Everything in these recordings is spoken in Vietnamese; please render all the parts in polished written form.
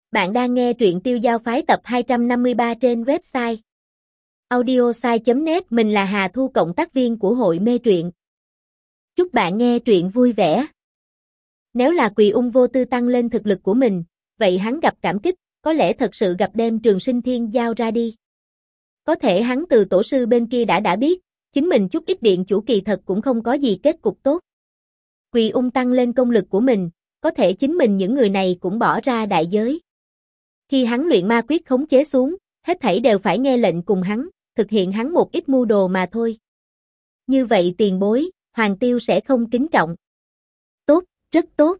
Bạn đang nghe truyện Tiêu Giao Phái tập 253 trên website audiosai.net. Mình là Hà Thu, cộng tác viên của hội mê truyện. Chúc bạn nghe truyện vui vẻ. Nếu là Quỳ Ung vô tư tăng lên thực lực của mình, vậy hắn gặp cảm kích, có lẽ thật sự gặp đem Trường Sinh Thiên giao ra đi. Có thể hắn từ tổ sư bên kia đã biết, chính mình chút ít điện chủ kỳ thật cũng không có gì kết cục tốt. Quỳ Ung tăng lên công lực của mình, có thể chính mình những người này cũng bỏ ra đại giới. Khi hắn luyện ma quyết khống chế xuống, hết thảy đều phải nghe lệnh cùng hắn, thực hiện hắn một ít mưu đồ mà thôi. Như vậy tiền bối, Hoàng Tiêu sẽ không kính trọng. Tốt, rất tốt.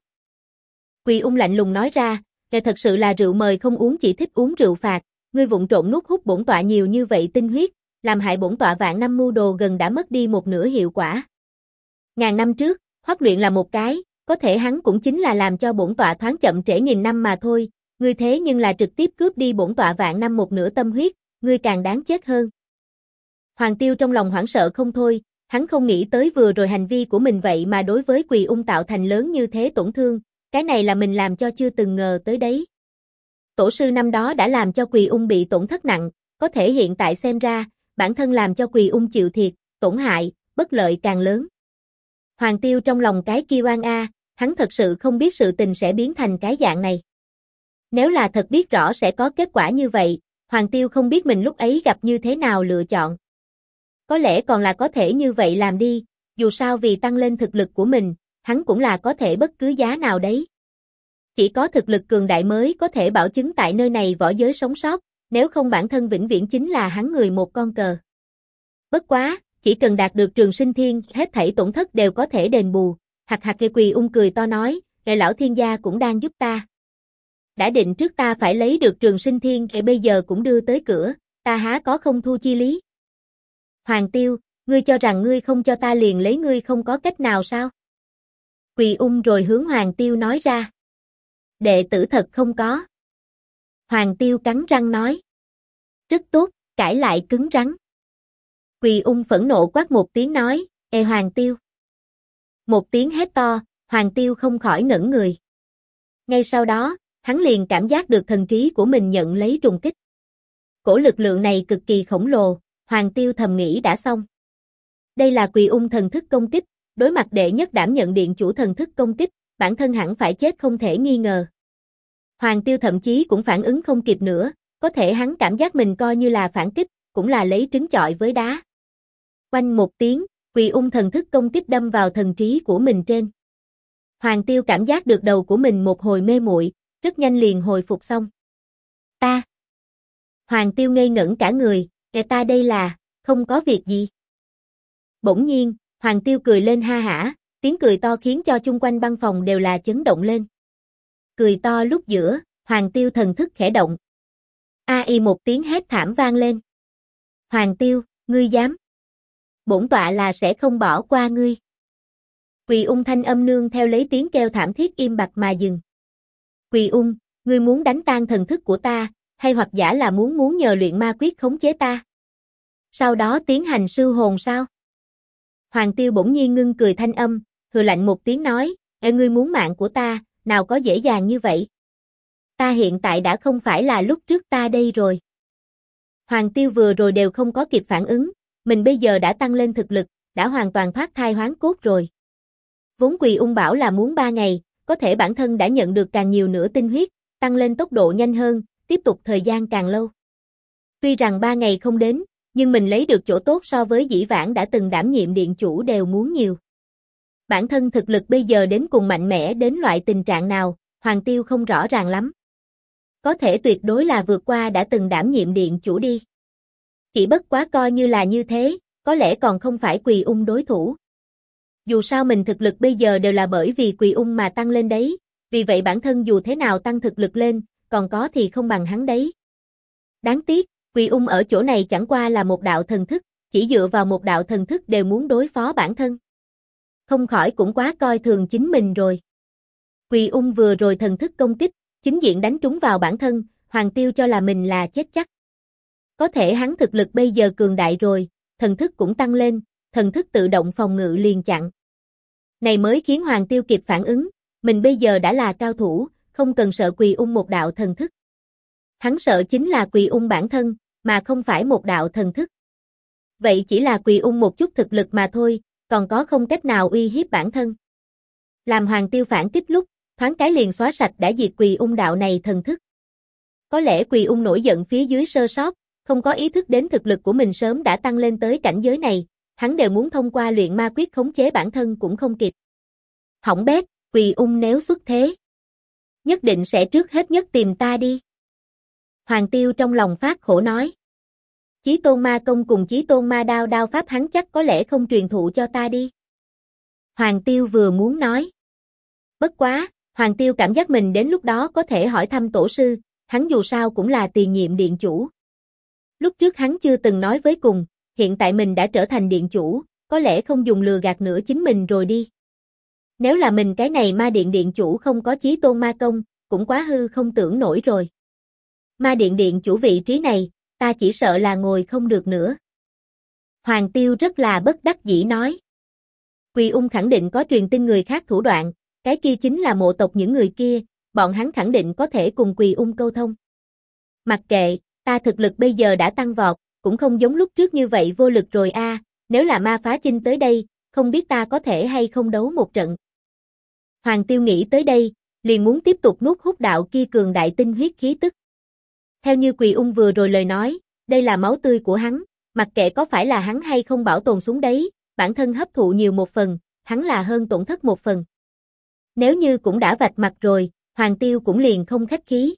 Quỳ Ung lạnh lùng nói ra, kẻ thật sự là rượu mời không uống, chỉ thích uống rượu phạt, ngươi vụng trộn nuốt hút bổn tọa nhiều như vậy tinh huyết, làm hại bổn tọa vạn năm mưu đồ gần đã mất đi một nửa hiệu quả. Ngàn năm trước, Hoắc luyện là một cái, có thể hắn cũng chính là làm cho bổn tọa thoáng chậm trễ nghìn năm mà thôi. Ngươi thế nhưng là trực tiếp cướp đi bổn tọa vạn năm một nửa tâm huyết, ngươi càng đáng chết hơn. Hoàng Tiêu trong lòng hoảng sợ không thôi, hắn không nghĩ tới vừa rồi hành vi của mình vậy mà đối với Quỳ Ung tạo thành lớn như thế tổn thương, cái này là mình làm cho chưa từng ngờ tới đấy. Tổ sư năm đó đã làm cho Quỳ Ung bị tổn thất nặng, có thể hiện tại xem ra, bản thân làm cho Quỳ Ung chịu thiệt, tổn hại, bất lợi càng lớn. Hoàng Tiêu trong lòng cái kia oan a, hắn thật sự không biết sự tình sẽ biến thành cái dạng này. Nếu là thật biết rõ sẽ có kết quả như vậy, Hoàng Tiêu không biết mình lúc ấy gặp như thế nào lựa chọn. Có lẽ còn là có thể như vậy làm đi, dù sao vì tăng lên thực lực của mình, hắn cũng là có thể bất cứ giá nào đấy. Chỉ có thực lực cường đại mới có thể bảo chứng tại nơi này võ giới sống sót, nếu không bản thân vĩnh viễn chính là hắn người một con cờ. Bất quá, chỉ cần đạt được Trường Sinh Thiên, hết thảy tổn thất đều có thể đền bù. Hạc hạc kê. Quỳ Ung cười to nói, ngài lão thiên gia cũng đang giúp ta. Đã định trước ta phải lấy được Trường Sinh Thiên, kể bây giờ cũng đưa tới cửa, ta há có không thu chi lý. Hoàng Tiêu, ngươi cho rằng ngươi không cho ta liền lấy ngươi không có cách nào sao? Quỳ Ung rồi hướng Hoàng Tiêu nói ra. Đệ tử thật không có. Hoàng Tiêu cắn răng nói. Rất tốt, cãi lại cứng rắn. Quỳ Ung phẫn nộ quát một tiếng nói, ê Hoàng Tiêu. Một tiếng hét to, Hoàng Tiêu không khỏi ngẩn người. Ngay sau đó, hắn liền cảm giác được thần trí của mình nhận lấy trùng kích. Cổ lực lượng này cực kỳ khổng lồ, Hoàng Tiêu thầm nghĩ đã xong. Đây là Quỳ Ung thần thức công kích, đối mặt đệ nhất đảm nhận điện chủ thần thức công kích, bản thân hẳn phải chết không thể nghi ngờ. Hoàng Tiêu thậm chí cũng phản ứng không kịp nữa, có thể hắn cảm giác mình coi như là phản kích, cũng là lấy trứng chọi với đá. Oanh một tiếng, Quỳ Ung thần thức công kích đâm vào thần trí của mình trên. Hoàng Tiêu cảm giác được đầu của mình một hồi mê muội, rất nhanh liền hồi phục xong. Ta. Hoàng Tiêu ngây ngẩn cả người, ta đây là, không có việc gì. Bỗng nhiên, Hoàng Tiêu cười lên ha hả, tiếng cười to khiến cho chung quanh băng phòng đều là chấn động lên. Cười to lúc giữa, Hoàng Tiêu thần thức khẽ động. Ai một tiếng hét thảm vang lên. Hoàng Tiêu, ngươi dám? Bổn tọa là sẽ không bỏ qua ngươi. Quỳ Ung thanh âm nương theo lấy tiếng kêu thảm thiết im bặt mà dừng. Quỳ Ung, ngươi muốn đánh tan thần thức của ta, hay hoặc giả là muốn nhờ luyện ma quyết khống chế ta? Sau đó tiến hành sư hồn sao? Hoàng Tiêu bỗng nhiên ngưng cười thanh âm, hừ lạnh một tiếng nói, ngươi muốn mạng của ta, nào có dễ dàng như vậy? Ta hiện tại đã không phải là lúc trước ta đây rồi. Hoàng Tiêu vừa rồi đều không có kịp phản ứng, mình bây giờ đã tăng lên thực lực, đã hoàn toàn thoát thai hoán cốt rồi. Vốn Quỳ Ung bảo là muốn 3 ngày, có thể bản thân đã nhận được càng nhiều nữa tinh huyết, tăng lên tốc độ nhanh hơn, tiếp tục thời gian càng lâu. Tuy rằng 3 ngày không đến, nhưng mình lấy được chỗ tốt so với dĩ vãng đã từng đảm nhiệm điện chủ đều muốn nhiều. Bản thân thực lực bây giờ đến cùng mạnh mẽ đến loại tình trạng nào, Hoàng Tiêu không rõ ràng lắm. Có thể tuyệt đối là vượt qua đã từng đảm nhiệm điện chủ đi. Chỉ bất quá coi như là như thế, có lẽ còn không phải Quỳ Ung đối thủ. Dù sao mình thực lực bây giờ đều là bởi vì Quỳ Ung mà tăng lên đấy, vì vậy bản thân dù thế nào tăng thực lực lên, còn có thì không bằng hắn đấy. Đáng tiếc, Quỳ Ung ở chỗ này chẳng qua là một đạo thần thức, chỉ dựa vào một đạo thần thức đều muốn đối phó bản thân. Không khỏi cũng quá coi thường chính mình rồi. Quỳ Ung vừa rồi thần thức công kích, chính diện đánh trúng vào bản thân, Hoàng Tiêu cho là mình là chết chắc. Có thể hắn thực lực bây giờ cường đại rồi, thần thức cũng tăng lên, thần thức tự động phòng ngự liền chặn. Này mới khiến Hoàng Tiêu kịp phản ứng, mình bây giờ đã là cao thủ, không cần sợ Quỳ Ung một đạo thần thức. Hắn sợ chính là Quỳ Ung bản thân, mà không phải một đạo thần thức. Vậy chỉ là Quỳ Ung một chút thực lực mà thôi, còn có không cách nào uy hiếp bản thân. Làm Hoàng Tiêu phản kích lúc, thoáng cái liền xóa sạch đã diệt Quỳ Ung đạo này thần thức. Có lẽ Quỳ Ung nổi giận phía dưới sơ sót, không có ý thức đến thực lực của mình sớm đã tăng lên tới cảnh giới này, hắn đều muốn thông qua luyện ma quyết khống chế bản thân cũng không kịp. Hỏng bét, Quỳ Ung nếu xuất thế, nhất định sẽ trước hết nhất tìm ta đi. Hoàng Tiêu trong lòng phát khổ nói. Chí Tôn Ma Công cùng Chí Tôn Ma Đao đao pháp hắn chắc có lẽ không truyền thụ cho ta đi. Hoàng Tiêu vừa muốn nói. Bất quá, Hoàng Tiêu cảm giác mình đến lúc đó có thể hỏi thăm tổ sư, hắn dù sao cũng là tiền nhiệm điện chủ. Lúc trước hắn chưa từng nói với cùng, hiện tại mình đã trở thành điện chủ, có lẽ không dùng lừa gạt nữa chính mình rồi đi. Nếu là mình cái này ma điện điện chủ không có Chí Tôn Ma Công, cũng quá hư không tưởng nổi rồi. Ma điện điện chủ vị trí này, ta chỉ sợ là ngồi không được nữa. Hoàng Tiêu rất là bất đắc dĩ nói. Quỳ Ung khẳng định có truyền tin người khác thủ đoạn, cái kia chính là mộ tộc những người kia, bọn hắn khẳng định có thể cùng Quỳ Ung câu thông. Mặc kệ, ta thực lực bây giờ đã tăng vọt, cũng không giống lúc trước như vậy vô lực rồi a. Nếu là Ma Phá Chinh tới đây, không biết ta có thể hay không đấu một trận. Hoàng Tiêu nghĩ tới đây, liền muốn tiếp tục nuốt hút đạo kia cường đại tinh huyết khí tức. Theo như Quỳ Ung vừa rồi lời nói, đây là máu tươi của hắn, mặc kệ có phải là hắn hay không bảo tồn xuống đấy, bản thân hấp thụ nhiều một phần, hắn là hơn tổn thất một phần. Nếu như cũng đã vạch mặt rồi, Hoàng Tiêu cũng liền không khách khí.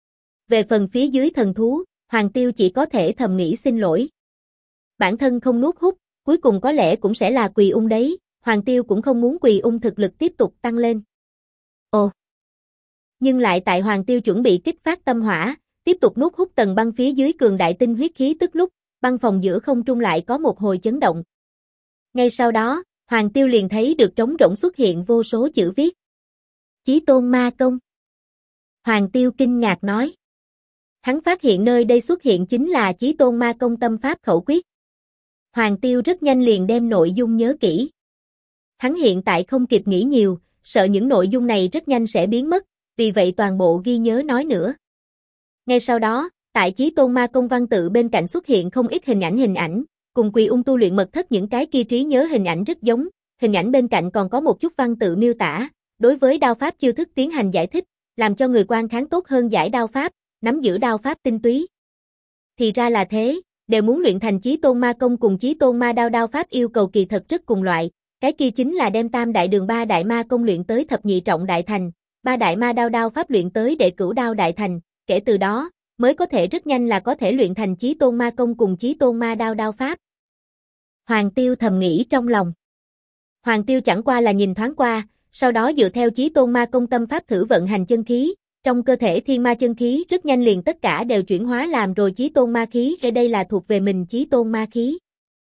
Về phần phía dưới thần thú, Hoàng Tiêu chỉ có thể thầm nghĩ xin lỗi. Bản thân không nuốt hút, cuối cùng có lẽ cũng sẽ là Quỳ Ung đấy, Hoàng Tiêu cũng không muốn Quỳ Ung thực lực tiếp tục tăng lên. Ồ! Nhưng lại tại Hoàng Tiêu chuẩn bị kích phát tâm hỏa, tiếp tục nuốt hút tầng băng phía dưới cường đại tinh huyết khí tức lúc, băng phòng giữa không trung lại có một hồi chấn động. Ngay sau đó, Hoàng Tiêu liền thấy được trống rỗng xuất hiện vô số chữ viết. Chí Tôn Ma Công. Hoàng Tiêu kinh ngạc nói. Hắn phát hiện nơi đây xuất hiện chính là Chí Tôn Ma Công tâm pháp khẩu quyết. Hoàng Tiêu rất nhanh liền đem nội dung nhớ kỹ. Hắn hiện tại không kịp nghĩ nhiều, sợ những nội dung này rất nhanh sẽ biến mất, vì vậy toàn bộ ghi nhớ nói nữa. Ngay sau đó, tại Chí Tôn Ma Công văn tự bên cạnh xuất hiện không ít hình ảnh, cùng Quỳ Ung tu luyện mật thất những cái kia trí nhớ hình ảnh rất giống, hình ảnh bên cạnh còn có một chút văn tự miêu tả, đối với đao pháp chiêu thức tiến hành giải thích, làm cho người quan khán tốt hơn giải đao pháp, nắm giữ đao pháp tinh túy. Thì ra là thế, đều muốn luyện thành Chí Tôn Ma Công cùng Chí Tôn Ma Đao đao pháp yêu cầu kỳ thật rất cùng loại, cái kia chính là đem tam đại đường ba đại ma công luyện tới thập nhị trọng đại thành, ba đại ma đao đao pháp luyện tới đệ cửu đao đại thành, kể từ đó, mới có thể rất nhanh là có thể luyện thành Chí Tôn Ma Công cùng Chí Tôn Ma Đao đao pháp. Hoàng Tiêu thầm nghĩ trong lòng. Hoàng Tiêu chẳng qua là nhìn thoáng qua, sau đó dựa theo Chí Tôn Ma Công tâm pháp thử vận hành chân khí, trong cơ thể thiên ma chân khí rất nhanh liền tất cả đều chuyển hóa làm rồi Chí Tôn Ma khí, ở đây là thuộc về mình Chí Tôn Ma khí.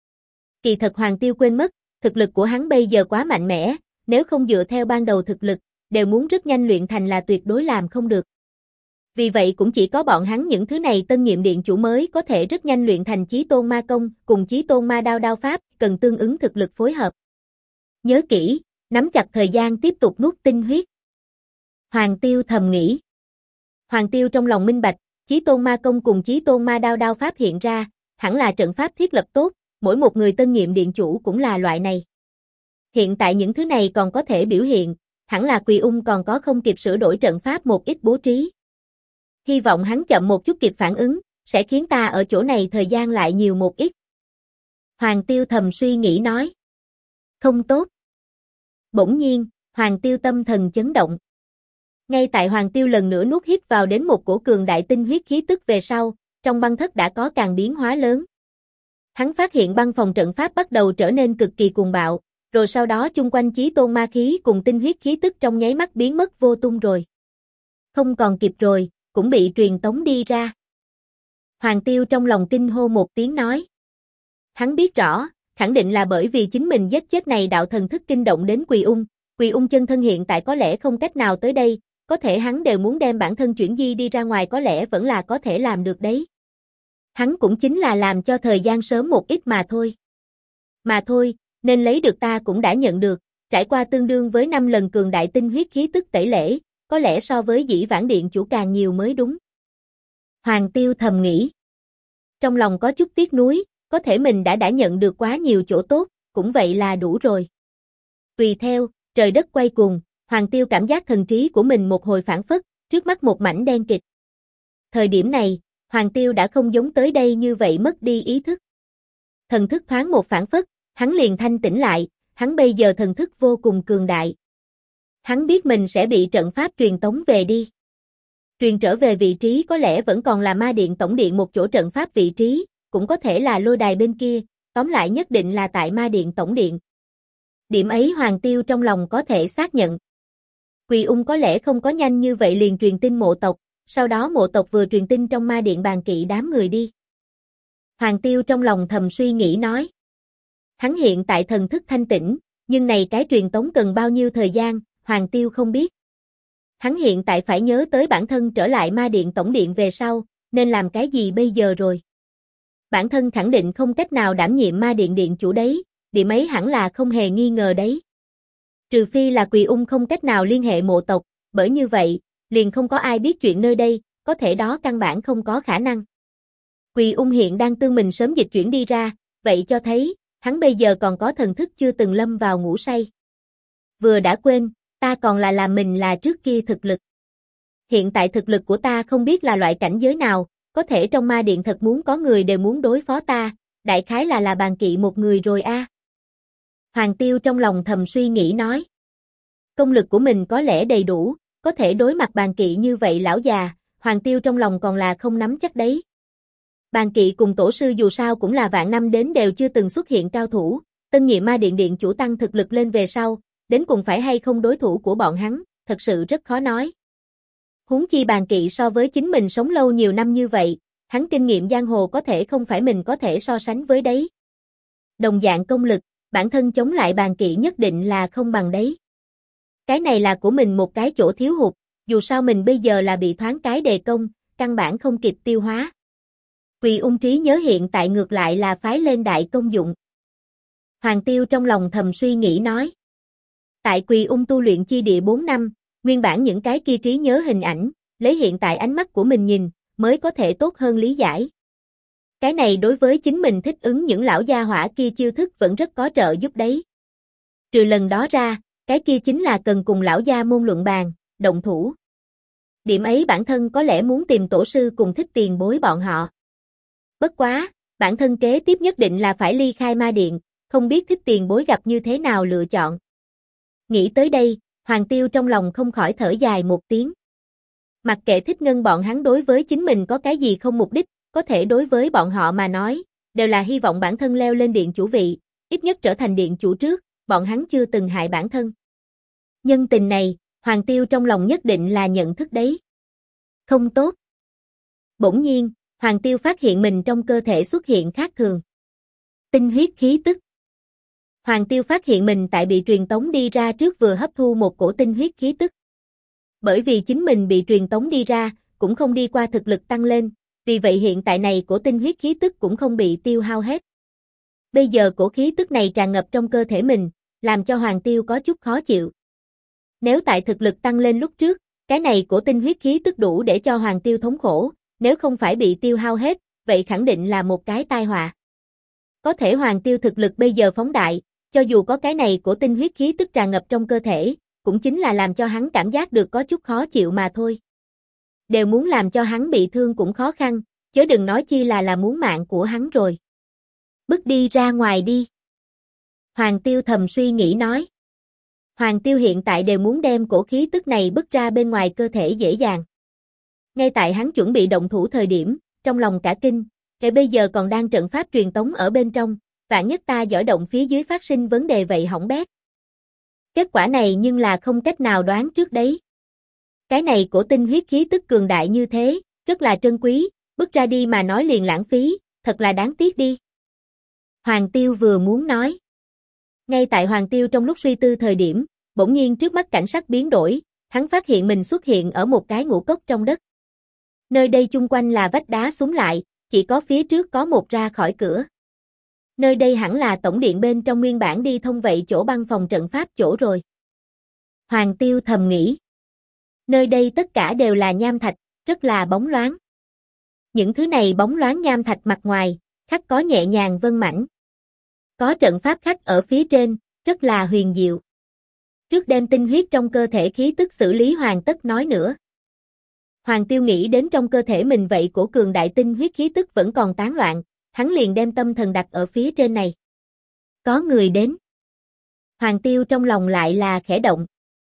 Kỳ thật Hoàng Tiêu quên mất, thực lực của hắn bây giờ quá mạnh mẽ, nếu không dựa theo ban đầu thực lực, đều muốn rất nhanh luyện thành là tuyệt đối làm không được. Vì vậy cũng chỉ có bọn hắn những thứ này tân nhiệm điện chủ mới có thể rất nhanh luyện thành Chí Tôn Ma Công cùng Chí Tôn Ma Đao đao pháp, cần tương ứng thực lực phối hợp. Nhớ kỹ, nắm chặt thời gian tiếp tục nuốt tinh huyết. Hoàng Tiêu thầm nghĩ. Hoàng Tiêu trong lòng minh bạch, Chí Tôn Ma Công cùng Chí Tôn Ma Đao đao pháp hiện ra, hẳn là trận pháp thiết lập tốt, mỗi một người tân nhiệm điện chủ cũng là loại này. Hiện tại những thứ này còn có thể biểu hiện, hẳn là Quỳ Ung còn có không kịp sửa đổi trận pháp một ít bố trí. Hy vọng hắn chậm một chút kịp phản ứng, sẽ khiến ta ở chỗ này thời gian lại nhiều một ít. Hoàng Tiêu thầm suy nghĩ nói. Không tốt. Bỗng nhiên, Hoàng Tiêu tâm thần chấn động. Ngay tại Hoàng Tiêu lần nữa nuốt hít vào đến một cổ cường đại tinh huyết khí tức về sau, trong băng thất đã có càng biến hóa lớn. Hắn phát hiện băng phòng trận pháp bắt đầu trở nên cực kỳ cuồng bạo, rồi sau đó chung quanh Chí Tôn ma khí cùng tinh huyết khí tức trong nháy mắt biến mất vô tung rồi. Không còn kịp rồi, cũng bị truyền tống đi ra. Hoàng Tiêu trong lòng kinh hô một tiếng nói. Hắn biết rõ, khẳng định là bởi vì chính mình giết chết này đạo thần thức kinh động đến Quỳ Ung. Quỳ Ung chân thân hiện tại có lẽ không cách nào tới đây, có thể hắn đều muốn đem bản thân chuyển di đi ra ngoài có lẽ vẫn là có thể làm được đấy. Hắn cũng chính là làm cho thời gian sớm một ít mà thôi. Mà thôi, nên lấy được ta cũng đã nhận được, trải qua tương đương với 5 lần cường đại tinh huyết khí tức tẩy lễ, có lẽ so với dĩ vãng điện chủ càng nhiều mới đúng. Hoàng Tiêu thầm nghĩ. Trong lòng có chút tiếc nuối, có thể mình đã nhận được quá nhiều chỗ tốt, cũng vậy là đủ rồi. Tùy theo, trời đất quay cuồng, Hoàng Tiêu cảm giác thần trí của mình một hồi phảng phất, trước mắt một mảnh đen kịt. Thời điểm này, Hoàng Tiêu đã không giống tới đây như vậy mất đi ý thức. Thần thức thoáng một phảng phất, hắn liền thanh tỉnh lại, hắn bây giờ thần thức vô cùng cường đại. Hắn biết mình sẽ bị trận pháp truyền tống về đi. Truyền trở về vị trí có lẽ vẫn còn là ma điện tổng điện một chỗ trận pháp vị trí, cũng có thể là lôi đài bên kia, tóm lại nhất định là tại ma điện tổng điện. Điểm ấy Hoàng Tiêu trong lòng có thể xác nhận. Quỳ Ung có lẽ không có nhanh như vậy liền truyền tin mộ tộc, sau đó mộ tộc vừa truyền tin trong ma điện bàn kỵ đám người đi. Hoàng Tiêu trong lòng thầm suy nghĩ nói. Hắn hiện tại thần thức thanh tĩnh, nhưng này cái truyền tống cần bao nhiêu thời gian, Hoàng Tiêu không biết. Hắn hiện tại phải nhớ tới bản thân trở lại ma điện tổng điện về sau, nên làm cái gì bây giờ rồi. Bản thân khẳng định không cách nào đảm nhiệm ma điện điện chủ đấy, điểm ấy hẳn là không hề nghi ngờ đấy. Trừ phi là Quỳ Ung không cách nào liên hệ mộ tộc, bởi như vậy, liền không có ai biết chuyện nơi đây, có thể đó căn bản không có khả năng. Quỳ Ung hiện đang tương mình sớm dịch chuyển đi ra, vậy cho thấy, hắn bây giờ còn có thần thức chưa từng lâm vào ngủ say. Vừa đã quên, ta còn là làm mình là trước kia thực lực. Hiện tại thực lực của ta không biết là loại cảnh giới nào, có thể trong ma điện thật muốn có người đều muốn đối phó ta, đại khái là bàn kỵ một người rồi a. Hoàng Tiêu trong lòng thầm suy nghĩ nói. Công lực của mình có lẽ đầy đủ, có thể đối mặt bàn kỵ như vậy lão già, Hoàng Tiêu trong lòng còn là không nắm chắc đấy. Bàn kỵ cùng tổ sư dù sao cũng là vạn năm đến đều chưa từng xuất hiện cao thủ, tân nhiệm ma điện điện chủ tăng thực lực lên về sau, đến cùng phải hay không đối thủ của bọn hắn, thật sự rất khó nói. Huống chi bàn kỵ so với chính mình sống lâu nhiều năm như vậy, hắn kinh nghiệm giang hồ có thể không phải mình có thể so sánh với đấy. Đồng dạng công lực, bản thân chống lại bàn kỵ nhất định là không bằng đấy. Cái này là của mình một cái chỗ thiếu hụt, dù sao mình bây giờ là bị thoáng cái đề công, căn bản không kịp tiêu hóa. Quỳ Ung trí nhớ hiện tại ngược lại là phái lên đại công dụng. Hoàng Tiêu trong lòng thầm suy nghĩ nói. Tại Quỳ Ung tu luyện chi địa 4 năm, nguyên bản những cái kia trí nhớ hình ảnh, lấy hiện tại ánh mắt của mình nhìn, mới có thể tốt hơn lý giải. Cái này đối với chính mình thích ứng những lão gia hỏa kia chiêu thức vẫn rất có trợ giúp đấy. Trừ lần đó ra, cái kia chính là cần cùng lão gia môn luận bàn, động thủ. Điểm ấy bản thân có lẽ muốn tìm tổ sư cùng thích tiền bối bọn họ. Bất quá, bản thân kế tiếp nhất định là phải ly khai ma điện, không biết thích tiền bối gặp như thế nào lựa chọn. Nghĩ tới đây, Hoàng Tiêu trong lòng không khỏi thở dài một tiếng. Mặc kệ thích ngân bọn hắn đối với chính mình có cái gì không mục đích, có thể đối với bọn họ mà nói, đều là hy vọng bản thân leo lên điện chủ vị, ít nhất trở thành điện chủ trước, bọn hắn chưa từng hại bản thân. Nhân tình này, Hoàng Tiêu trong lòng nhất định là nhận thức đấy. Không tốt. Bỗng nhiên, Hoàng Tiêu phát hiện mình trong cơ thể xuất hiện khác thường. Tinh huyết khí tức. Hoàng Tiêu phát hiện mình tại bị truyền tống đi ra trước vừa hấp thu một cổ tinh huyết khí tức. Bởi vì chính mình bị truyền tống đi ra, cũng không đi qua thực lực tăng lên, vì vậy hiện tại này cổ tinh huyết khí tức cũng không bị tiêu hao hết. Bây giờ cổ khí tức này tràn ngập trong cơ thể mình, làm cho Hoàng Tiêu có chút khó chịu. Nếu tại thực lực tăng lên lúc trước, cái này cổ tinh huyết khí tức đủ để cho Hoàng Tiêu thống khổ, nếu không phải bị tiêu hao hết, vậy khẳng định là một cái tai họa. Có thể Hoàng Tiêu thực lực bây giờ phóng đại, cho dù có cái này cổ tinh huyết khí tức tràn ngập trong cơ thể, cũng chính là làm cho hắn cảm giác được có chút khó chịu mà thôi. Đều muốn làm cho hắn bị thương cũng khó khăn, chớ đừng nói chi là muốn mạng của hắn rồi. Bước đi ra ngoài đi. Hoàng Tiêu thầm suy nghĩ nói. Hoàng Tiêu hiện tại đều muốn đem cổ khí tức này bước ra bên ngoài cơ thể dễ dàng. Ngay tại hắn chuẩn bị động thủ thời điểm, trong lòng cả kinh, kể bây giờ còn đang trận pháp truyền tống ở bên trong, vạn nhất ta giỏi động phía dưới phát sinh vấn đề vậy hỏng bét. Kết quả này nhưng là không cách nào đoán trước đấy. Cái này cổ tinh huyết khí tức cường đại như thế, rất là trân quý, bước ra đi mà nói liền lãng phí, thật là đáng tiếc đi. Hoàng Tiêu vừa muốn nói. Ngay tại Hoàng Tiêu trong lúc suy tư thời điểm, bỗng nhiên trước mắt cảnh sắc biến đổi, hắn phát hiện mình xuất hiện ở một cái ngũ cốc trong đất. Nơi đây chung quanh là vách đá xúm lại, chỉ có phía trước có một ra khỏi cửa. Nơi đây hẳn là tổng điện bên trong nguyên bản đi thông vậy chỗ băng phòng trận pháp chỗ rồi. Hoàng Tiêu thầm nghĩ. Nơi đây tất cả đều là nham thạch, rất là bóng loáng. Những thứ này bóng loáng nham thạch mặt ngoài, khắc có nhẹ nhàng vân mảnh. Có trận pháp khắc ở phía trên, rất là huyền diệu. Trước đem tinh huyết trong cơ thể khí tức xử lý hoàn tất nói nữa. Hoàng Tiêu nghĩ đến trong cơ thể mình vậy cổ cường đại tinh huyết khí tức vẫn còn tán loạn, hắn liền đem tâm thần đặt ở phía trên này. Có người đến. Hoàng Tiêu trong lòng lại là khẽ động.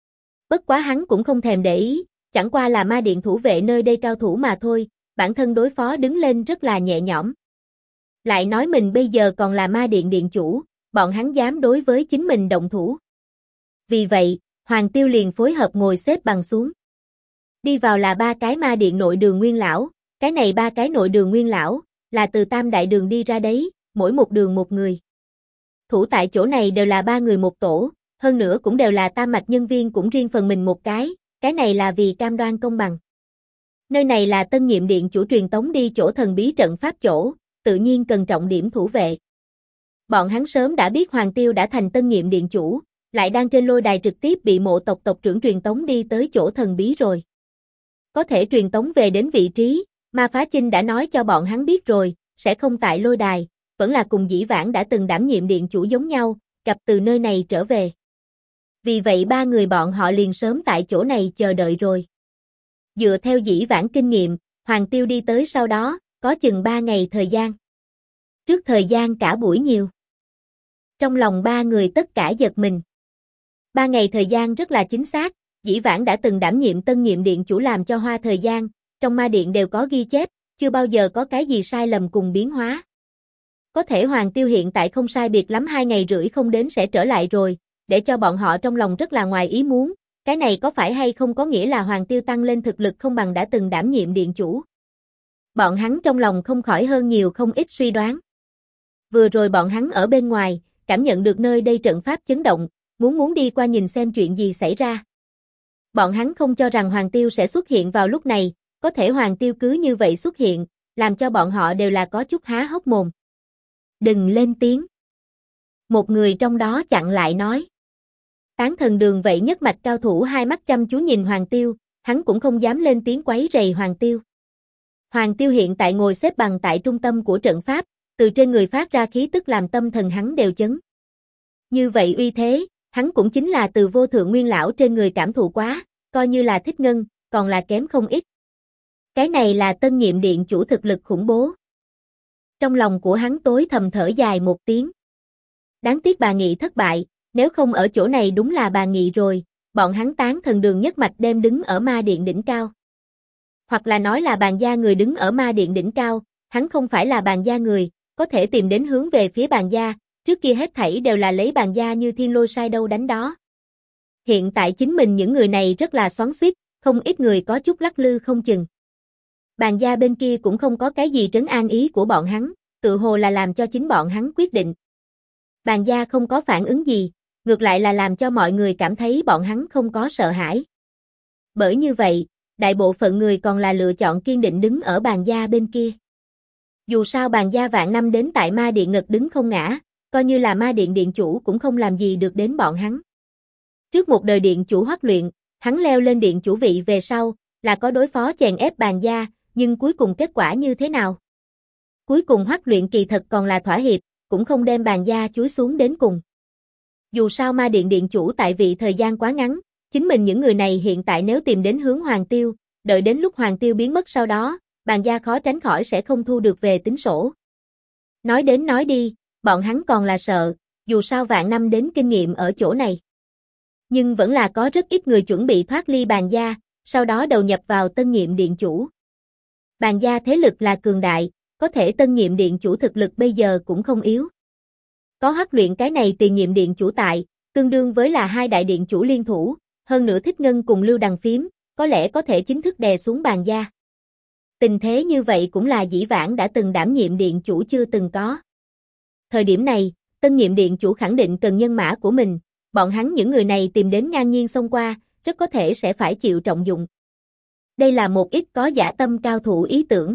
Bất quá hắn cũng không thèm để ý, chẳng qua là ma điện thủ vệ nơi đây cao thủ mà thôi, bản thân đối phó đứng lên rất là nhẹ nhõm. Lại nói mình bây giờ còn là ma điện điện chủ, bọn hắn dám đối với chính mình động thủ. Vì vậy, Hoàng Tiêu liền phối hợp ngồi xếp bằng xuống. Đi vào là 3 cái ma điện nội đường nguyên lão, cái này 3 cái nội đường nguyên lão, là từ Tam Đại Đường đi ra đấy, mỗi một đường một người. Thủ tại chỗ này đều là 3 người một tổ, hơn nữa cũng đều là tam mạch nhân viên cũng riêng phần mình một cái này là vì cam đoan công bằng. Nơi này là tân nhiệm điện chủ truyền tống đi chỗ thần bí trận pháp chỗ, tự nhiên cần trọng điểm thủ vệ. Bọn hắn sớm đã biết Hoàng Tiêu đã thành tân nhiệm điện chủ, lại đang trên lôi đài trực tiếp bị mộ tộc tộc trưởng truyền tống đi tới chỗ thần bí rồi. Có thể truyền tống về đến vị trí, Ma Phá Chinh đã nói cho bọn hắn biết rồi, sẽ không tại lôi đài, vẫn là cùng dĩ vãng đã từng đảm nhiệm điện chủ giống nhau, gặp từ nơi này trở về. Vì vậy 3 người bọn họ liền sớm tại chỗ này chờ đợi rồi. Dựa theo dĩ vãng kinh nghiệm, Hoàng Tiêu đi tới sau đó, có chừng 3 ngày thời gian. Trước thời gian cả buổi nhiều. Trong lòng 3 người tất cả giật mình. 3 ngày thời gian rất là chính xác, dĩ vãng đã từng đảm nhiệm tân nhiệm điện chủ làm cho hoa thời gian, trong ma điện đều có ghi chép, chưa bao giờ có cái gì sai lầm cùng biến hóa. Có thể Hoàng Tiêu hiện tại không sai biệt lắm 2 ngày rưỡi không đến sẽ trở lại rồi, để cho bọn họ trong lòng rất là ngoài ý muốn, cái này có phải hay không có nghĩa là Hoàng Tiêu tăng lên thực lực không bằng đã từng đảm nhiệm điện chủ. Bọn hắn trong lòng không khỏi hơn nhiều không ít suy đoán. Vừa rồi bọn hắn ở bên ngoài, cảm nhận được nơi đây trận pháp chấn động, muốn đi qua nhìn xem chuyện gì xảy ra. Bọn hắn không cho rằng Hoàng Tiêu sẽ xuất hiện vào lúc này, có thể Hoàng Tiêu cứ như vậy xuất hiện, làm cho bọn họ đều là có chút há hốc mồm. Đừng lên tiếng. Một người trong đó chặn lại nói. Tán Thần Đường vậy nhất mạch cao thủ hai mắt chăm chú nhìn Hoàng Tiêu, hắn cũng không dám lên tiếng quấy rầy Hoàng Tiêu. Hoàng Tiêu hiện tại ngồi xếp bằng tại trung tâm của trận pháp, từ trên người phát ra khí tức làm tâm thần hắn đều chấn. Như vậy uy thế, hắn cũng chính là từ vô thượng nguyên lão trên người cảm thụ quá, coi như là Thích Ngân, còn là kém không ít. Cái này là tân nhiệm điện chủ thực lực khủng bố. Trong lòng của hắn tối thầm thở dài một tiếng. Đáng tiếc bà Nghị thất bại, nếu không ở chỗ này đúng là bà Nghị rồi, bọn hắn Tán Thần Đường nhất mạch đem đứng ở ma điện đỉnh cao. Hoặc là nói là Bàn gia người đứng ở ma điện đỉnh cao, hắn không phải là Bàn gia người, có thể tìm đến hướng về phía Bàn gia, trước kia hết thảy đều là lấy Bàn gia như thiên lôi sai đâu đánh đó. Hiện tại chính mình những người này rất là xoắn xuýt, không ít người có chút lắc lư không chừng. Bàn gia bên kia cũng không có cái gì trấn an ý của bọn hắn, tự hồ là làm cho chính bọn hắn quyết định. Bàn gia không có phản ứng gì, ngược lại là làm cho mọi người cảm thấy bọn hắn không có sợ hãi. Bởi như vậy, đại bộ phận người còn là lựa chọn kiên định đứng ở Bàn gia bên kia. Dù sao Bàn gia vạn năm đến tại ma điện ngật đứng không ngã, coi như là ma điện điện chủ cũng không làm gì được đến bọn hắn. Trước một đời điện chủ Hoắc Luyện, hắn leo lên điện chủ vị về sau, là có đối phó chèn ép Bàn gia, nhưng cuối cùng kết quả như thế nào? Cuối cùng Hoắc Luyện kỳ thật còn là thỏa hiệp, cũng không đem Bàn gia chúi xuống đến cùng. Dù sao ma điện điện chủ tại vị thời gian quá ngắn, chính mình những người này hiện tại nếu tìm đến hướng Hoàng Tiêu, đợi đến lúc Hoàng Tiêu biến mất sau đó, Bàn gia khó tránh khỏi sẽ không thu được về tính sổ. Nói đến nói đi, bọn hắn còn là sợ, dù sao vạn năm đến kinh nghiệm ở chỗ này. Nhưng vẫn là có rất ít người chuẩn bị thoát ly Bàn gia, sau đó đầu nhập vào tân nhiệm điện chủ. Bàn gia thế lực là cường đại, có thể tân nhiệm điện chủ thực lực bây giờ cũng không yếu. Có Hoắc Luyện cái này tiền nhiệm điện chủ tại, tương đương với là 2 đại điện chủ liên thủ, hơn nữa Thích Ngân cùng Lưu Đằng Phím, có lẽ có thể chính thức đè xuống Bàn gia. Tình thế như vậy cũng là dĩ vãng đã từng đảm nhiệm điện chủ chưa từng có. Thời điểm này, tân nhiệm điện chủ khẳng định cần nhân mã của mình, bọn hắn những người này tìm đến ngang nhiên xông qua, rất có thể sẽ phải chịu trọng dụng. Đây là một ít có dã tâm cao thủ ý tưởng.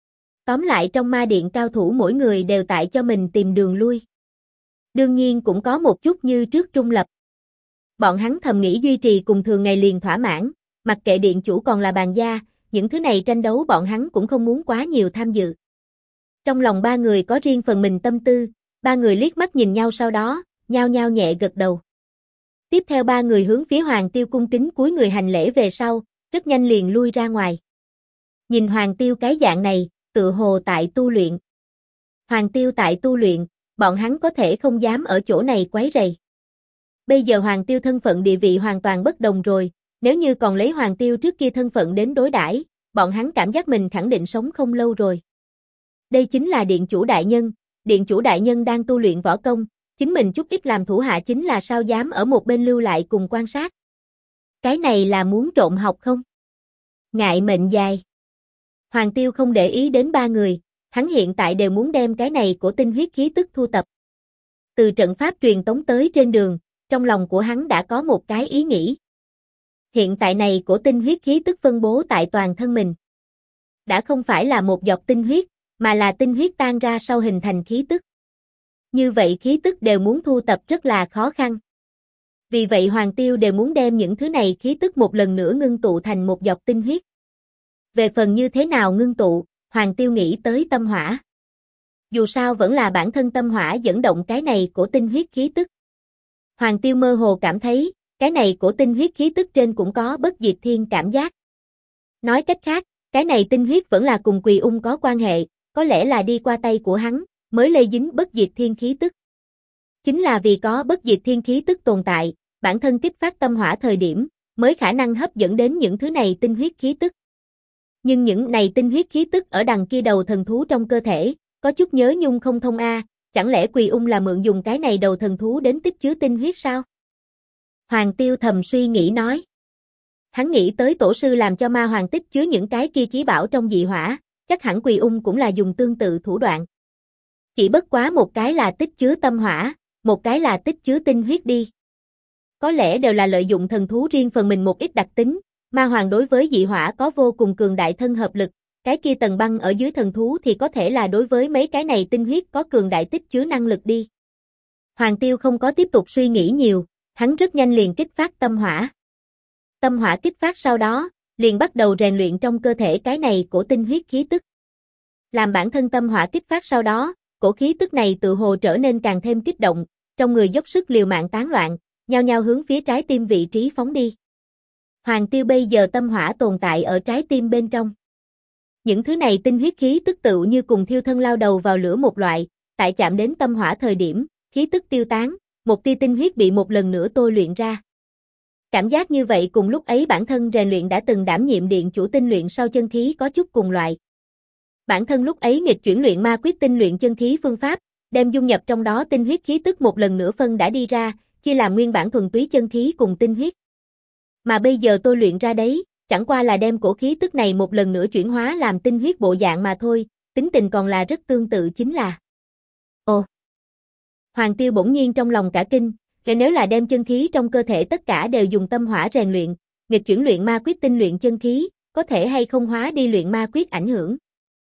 Tóm lại trong ma điện cao thủ mỗi người đều tại cho mình tìm đường lui. Đương nhiên cũng có một chút như trước trung lập. Bọn hắn thầm nghĩ duy trì cùng thường ngày liền thỏa mãn, mặc kệ điện chủ còn là Bàn gia, những thứ này tranh đấu bọn hắn cũng không muốn quá nhiều tham dự. Trong lòng ba người có riêng phần mình tâm tư, ba người liếc mắt nhìn nhau sau đó, nhao nhao nhẹ gật đầu. Tiếp theo ba người hướng phía Hoàng Tiêu cung kính cúi người hành lễ về sau, rất nhanh liền lui ra ngoài. Nhìn Hoàng Tiêu cái dạng này, tựa hồ tại tu luyện. Hoàng Tiêu tại tu luyện, bọn hắn có thể không dám ở chỗ này quấy rầy. Bây giờ Hoàng Tiêu thân phận địa vị hoàn toàn bất đồng rồi, nếu như còn lấy Hoàng Tiêu trước kia thân phận đến đối đãi, bọn hắn cảm giác mình khẳng định sống không lâu rồi. Đây chính là điện chủ đại nhân đang tu luyện võ công, chính mình chút ít làm thủ hạ chính là sao dám ở một bên lưu lại cùng quan sát. Cái này là muốn trộm học không? Ngại mệnh dài. Hoàng Tiêu không để ý đến ba người, hắn hiện tại đều muốn đem cái này của tinh huyết khí tức thu tập. Từ trận pháp truyền tống tới trên đường, trong lòng của hắn đã có một cái ý nghĩ. Hiện tại này của tinh huyết khí tức phân bố tại toàn thân mình. Đã không phải là một giọt tinh huyết, mà là tinh huyết tan ra sau hình thành khí tức. Như vậy khí tức đều muốn thu tập rất là khó khăn. Vì vậy Hoàng Tiêu đều muốn đem những thứ này khí tức một lần nữa ngưng tụ thành một giọt tinh huyết. Về phần như thế nào ngưng tụ, Hoàng Tiêu nghĩ tới tâm hỏa. Dù sao vẫn là bản thân tâm hỏa dẫn động cái này của tinh huyết khí tức. Hoàng Tiêu mơ hồ cảm thấy, cái này của tinh huyết khí tức trên cũng có bất diệt thiên cảm giác. Nói cách khác, cái này tinh huyết vẫn là cùng Quỳ Ung có quan hệ, có lẽ là đi qua tay của hắn, mới lây dính bất diệt thiên khí tức. Chính là vì có bất diệt thiên khí tức tồn tại, bản thân kích phát tâm hỏa thời điểm, mới khả năng hấp dẫn đến những thứ này tinh huyết khí tức. Nhưng những này tinh huyết khí tức ở đằng kia đầu thần thú trong cơ thể, có chút nhớ nhung không thông a, chẳng lẽ Quỳ Ung là mượn dùng cái này đầu thần thú đến tích chứa tinh huyết sao? Hoàng Tiêu thầm suy nghĩ nói. Hắn nghĩ tới tổ sư làm cho ma hoàng tích chứa những cái kia chí bảo trong dị hỏa, chắc hẳn Quỳ Ung cũng là dùng tương tự thủ đoạn. Chỉ bất quá một cái là tích chứa tâm hỏa, một cái là tích chứa tinh huyết đi. Có lẽ đều là lợi dụng thần thú riêng phần mình một ít đặc tính, ma hoàng đối với dị hỏa có vô cùng cường đại thân hợp lực, cái kia tầng băng ở dưới thần thú thì có thể là đối với mấy cái này tinh huyết có cường đại tích chứa năng lực đi. Hoàng Tiêu không có tiếp tục suy nghĩ nhiều, hắn rất nhanh liền kích phát tâm hỏa. Tâm hỏa kích phát sau đó, liền bắt đầu rèn luyện trong cơ thể cái này của tinh huyết khí tức. Làm bản thân tâm hỏa kích phát sau đó, cổ khí tức này tự hồ trở nên càng thêm kích động, trong người dốc sức liều mạng tán loạn, nhao nhao hướng phía trái tim vị trí phóng đi. Hoàng Tiêu bây giờ tâm hỏa tồn tại ở trái tim bên trong. Những thứ này tinh huyết khí tức tựu như cùng thiêu thân lao đầu vào lửa một loại, tại chạm đến tâm hỏa thời điểm, khí tức tiêu tán, một tia tinh huyết bị một lần nữa tôi luyện ra. Cảm giác như vậy cùng lúc ấy bản thân rèn luyện đã từng đảm nhiệm điện chủ tinh luyện sau chân khí có chút cùng loại. Bản thân lúc ấy nghịch chuyển luyện ma quyết tinh luyện chân khí phương pháp, đem dung nhập trong đó tinh huyết khí tức một lần nữa phân đã đi ra, chia làm nguyên bản thuần túy chân khí cùng tinh huyết. Mà bây giờ tôi luyện ra đấy, chẳng qua là đem cổ khí tức này một lần nữa chuyển hóa làm tinh huyết bộ dạng mà thôi, tính tình còn là rất tương tự chính là. Ồ! Hoàng Tiêu bỗng nhiên trong lòng cả kinh, nếu là đem chân khí trong cơ thể tất cả đều dùng tâm hỏa rèn luyện, nghịch chuyển luyện ma quyết tinh luyện chân khí, có thể hay không hóa đi luyện ma quyết ảnh hưởng.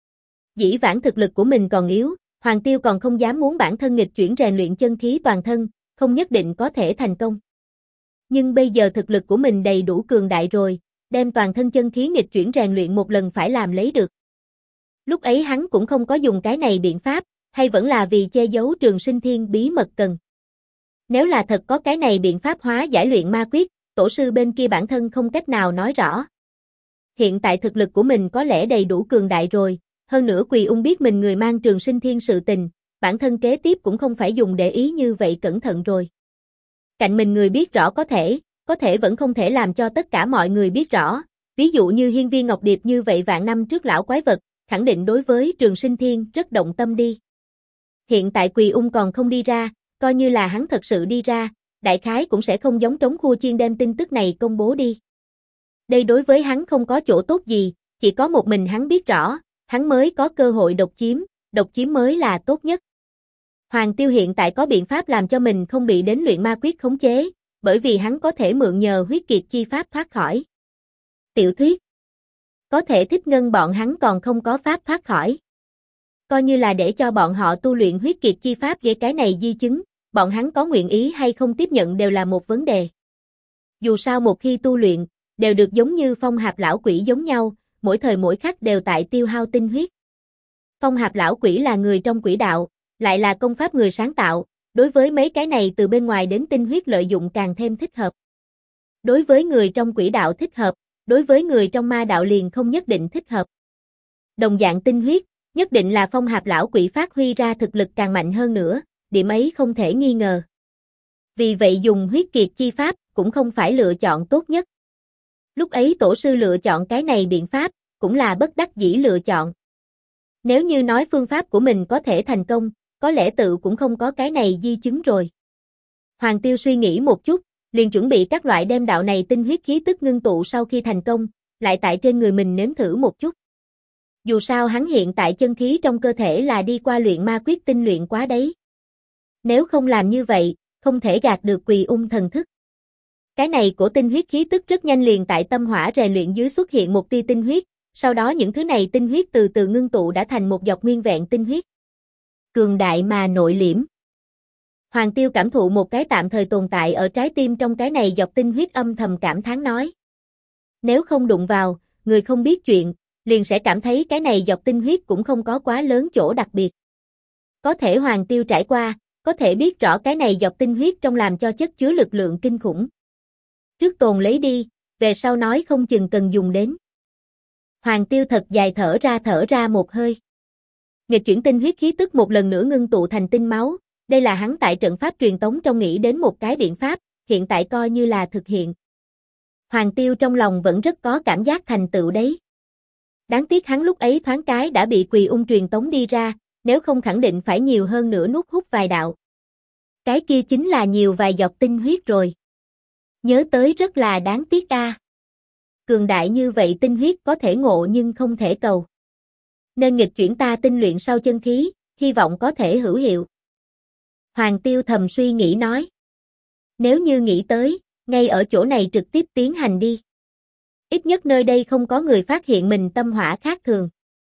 Dĩ vãng thực lực của mình còn yếu, Hoàng Tiêu còn không dám muốn bản thân nghịch chuyển rèn luyện chân khí toàn thân, không nhất định có thể thành công. Nhưng bây giờ thực lực của mình đầy đủ cường đại rồi, đem toàn thân chân khí nghịch chuyển rèn luyện một lần phải làm lấy được. Lúc ấy hắn cũng không có dùng cái này biện pháp, hay vẫn là vì che giấu Trường Sinh Thiên bí mật cần. Nếu là thật có cái này biện pháp hóa giải luyện ma quyết, tổ sư bên kia bản thân không cách nào nói rõ. Hiện tại thực lực của mình có lẽ đầy đủ cường đại rồi, hơn nữa Quỳ Ung biết mình người mang Trường Sinh Thiên sự tình, bản thân kế tiếp cũng không phải dùng để ý như vậy cẩn thận rồi. Cạnh mình người biết rõ có thể vẫn không thể làm cho tất cả mọi người biết rõ, ví dụ như Hiên Viên Ngọc Điệp như vậy vạn năm trước lão quái vật, khẳng định đối với Trường Sinh Thiên rất động tâm đi. Hiện tại Quỳ Ung còn không đi ra, coi như là hắn thật sự đi ra, đại khái cũng sẽ không giống trống khua chiên đem tin tức này công bố đi. Đây đối với hắn không có chỗ tốt gì, chỉ có một mình hắn biết rõ, hắn mới có cơ hội độc chiếm mới là tốt nhất. Hoàng Tiêu hiện tại có biện pháp làm cho mình không bị đến luyện ma quyết khống chế, bởi vì hắn có thể mượn nhờ huyết kiệt chi pháp thoát khỏi. Tiểu thuyết. Có thể thích ngân bọn hắn còn không có pháp thoát khỏi. Coi như là để cho bọn họ tu luyện huyết kiệt chi pháp về cái này di chứng, bọn hắn có nguyện ý hay không tiếp nhận đều là một vấn đề. Dù sao một khi tu luyện, đều được giống như Phong Hạp lão quỷ giống nhau, mỗi thời mỗi khắc đều tại tiêu hao tinh huyết. Phong Hạp lão quỷ là người trong quỷ đạo, lại là công pháp người sáng tạo, đối với mấy cái này từ bên ngoài đến tinh huyết lợi dụng càng thêm thích hợp. Đối với người trong quỷ đạo thích hợp, đối với người trong ma đạo liền không nhất định thích hợp. Đồng dạng tinh huyết, nhất định là Phong Hạp lão quỷ phát huy ra thực lực càng mạnh hơn nữa, điểm ấy không thể nghi ngờ. Vì vậy dùng huyết kiệt chi pháp cũng không phải lựa chọn tốt nhất. Lúc ấy tổ sư lựa chọn cái này biện pháp, cũng là bất đắc dĩ lựa chọn. Nếu như nói phương pháp của mình có thể thành công, có lẽ tự cũng không có cái này di chứng rồi. Hoàng Tiêu suy nghĩ một chút, liền chuẩn bị các loại đem đạo này tinh huyết khí tức ngưng tụ sau khi thành công, lại tại trên người mình nếm thử một chút. Dù sao hắn hiện tại chân khí trong cơ thể là đi qua luyện ma quyết tinh luyện quá đấy. Nếu không làm như vậy, không thể gạt được Quỳ Ung thần thức. Cái này của tinh huyết khí tức rất nhanh liền tại tâm hỏa rèn luyện dưới xuất hiện một tia tinh huyết, sau đó những thứ này tinh huyết từ từ ngưng tụ đã thành một dọc nguyên vẹn tinh huyết. Cường đại mà nội liễm. Hoàng Tiêu cảm thụ một cái tạm thời tồn tại ở trái tim trong cái này dọc tinh huyết âm thầm cảm thán nói. Nếu không đụng vào, người không biết chuyện, liền sẽ cảm thấy cái này dọc tinh huyết cũng không có quá lớn chỗ đặc biệt. Có thể Hoàng Tiêu trải qua, có thể biết rõ cái này dọc tinh huyết trong làm cho chất chứa lực lượng kinh khủng. Trước tồn lấy đi, về sau nói không chừng cần dùng đến. Hoàng Tiêu thật dài thở ra một hơi. Nghịch chuyển tinh huyết khí tức một lần nữa ngưng tụ thành tinh máu, đây là hắn tại trận pháp truyền tống trong nghĩ đến một cái biện pháp, hiện tại coi như là thực hiện. Hoàng Tiêu trong lòng vẫn rất có cảm giác thành tựu đấy. Đáng tiếc hắn lúc ấy thoáng cái đã bị Quỳ Ung truyền tống đi ra, nếu không khẳng định phải nhiều hơn nữa nuốt hút vài đạo. Cái kia chính là nhiều vài giọt tinh huyết rồi. Nhớ tới rất là đáng tiếc a. Cường đại như vậy tinh huyết có thể ngộ nhưng không thể cầu. Nên nghịch chuyển ta tinh luyện sau chân khí, hy vọng có thể hữu hiệu. Hoàng Tiêu thầm suy nghĩ nói. Nếu như nghĩ tới, ngay ở chỗ này trực tiếp tiến hành đi. Ít nhất nơi đây không có người phát hiện mình tâm hỏa khác thường.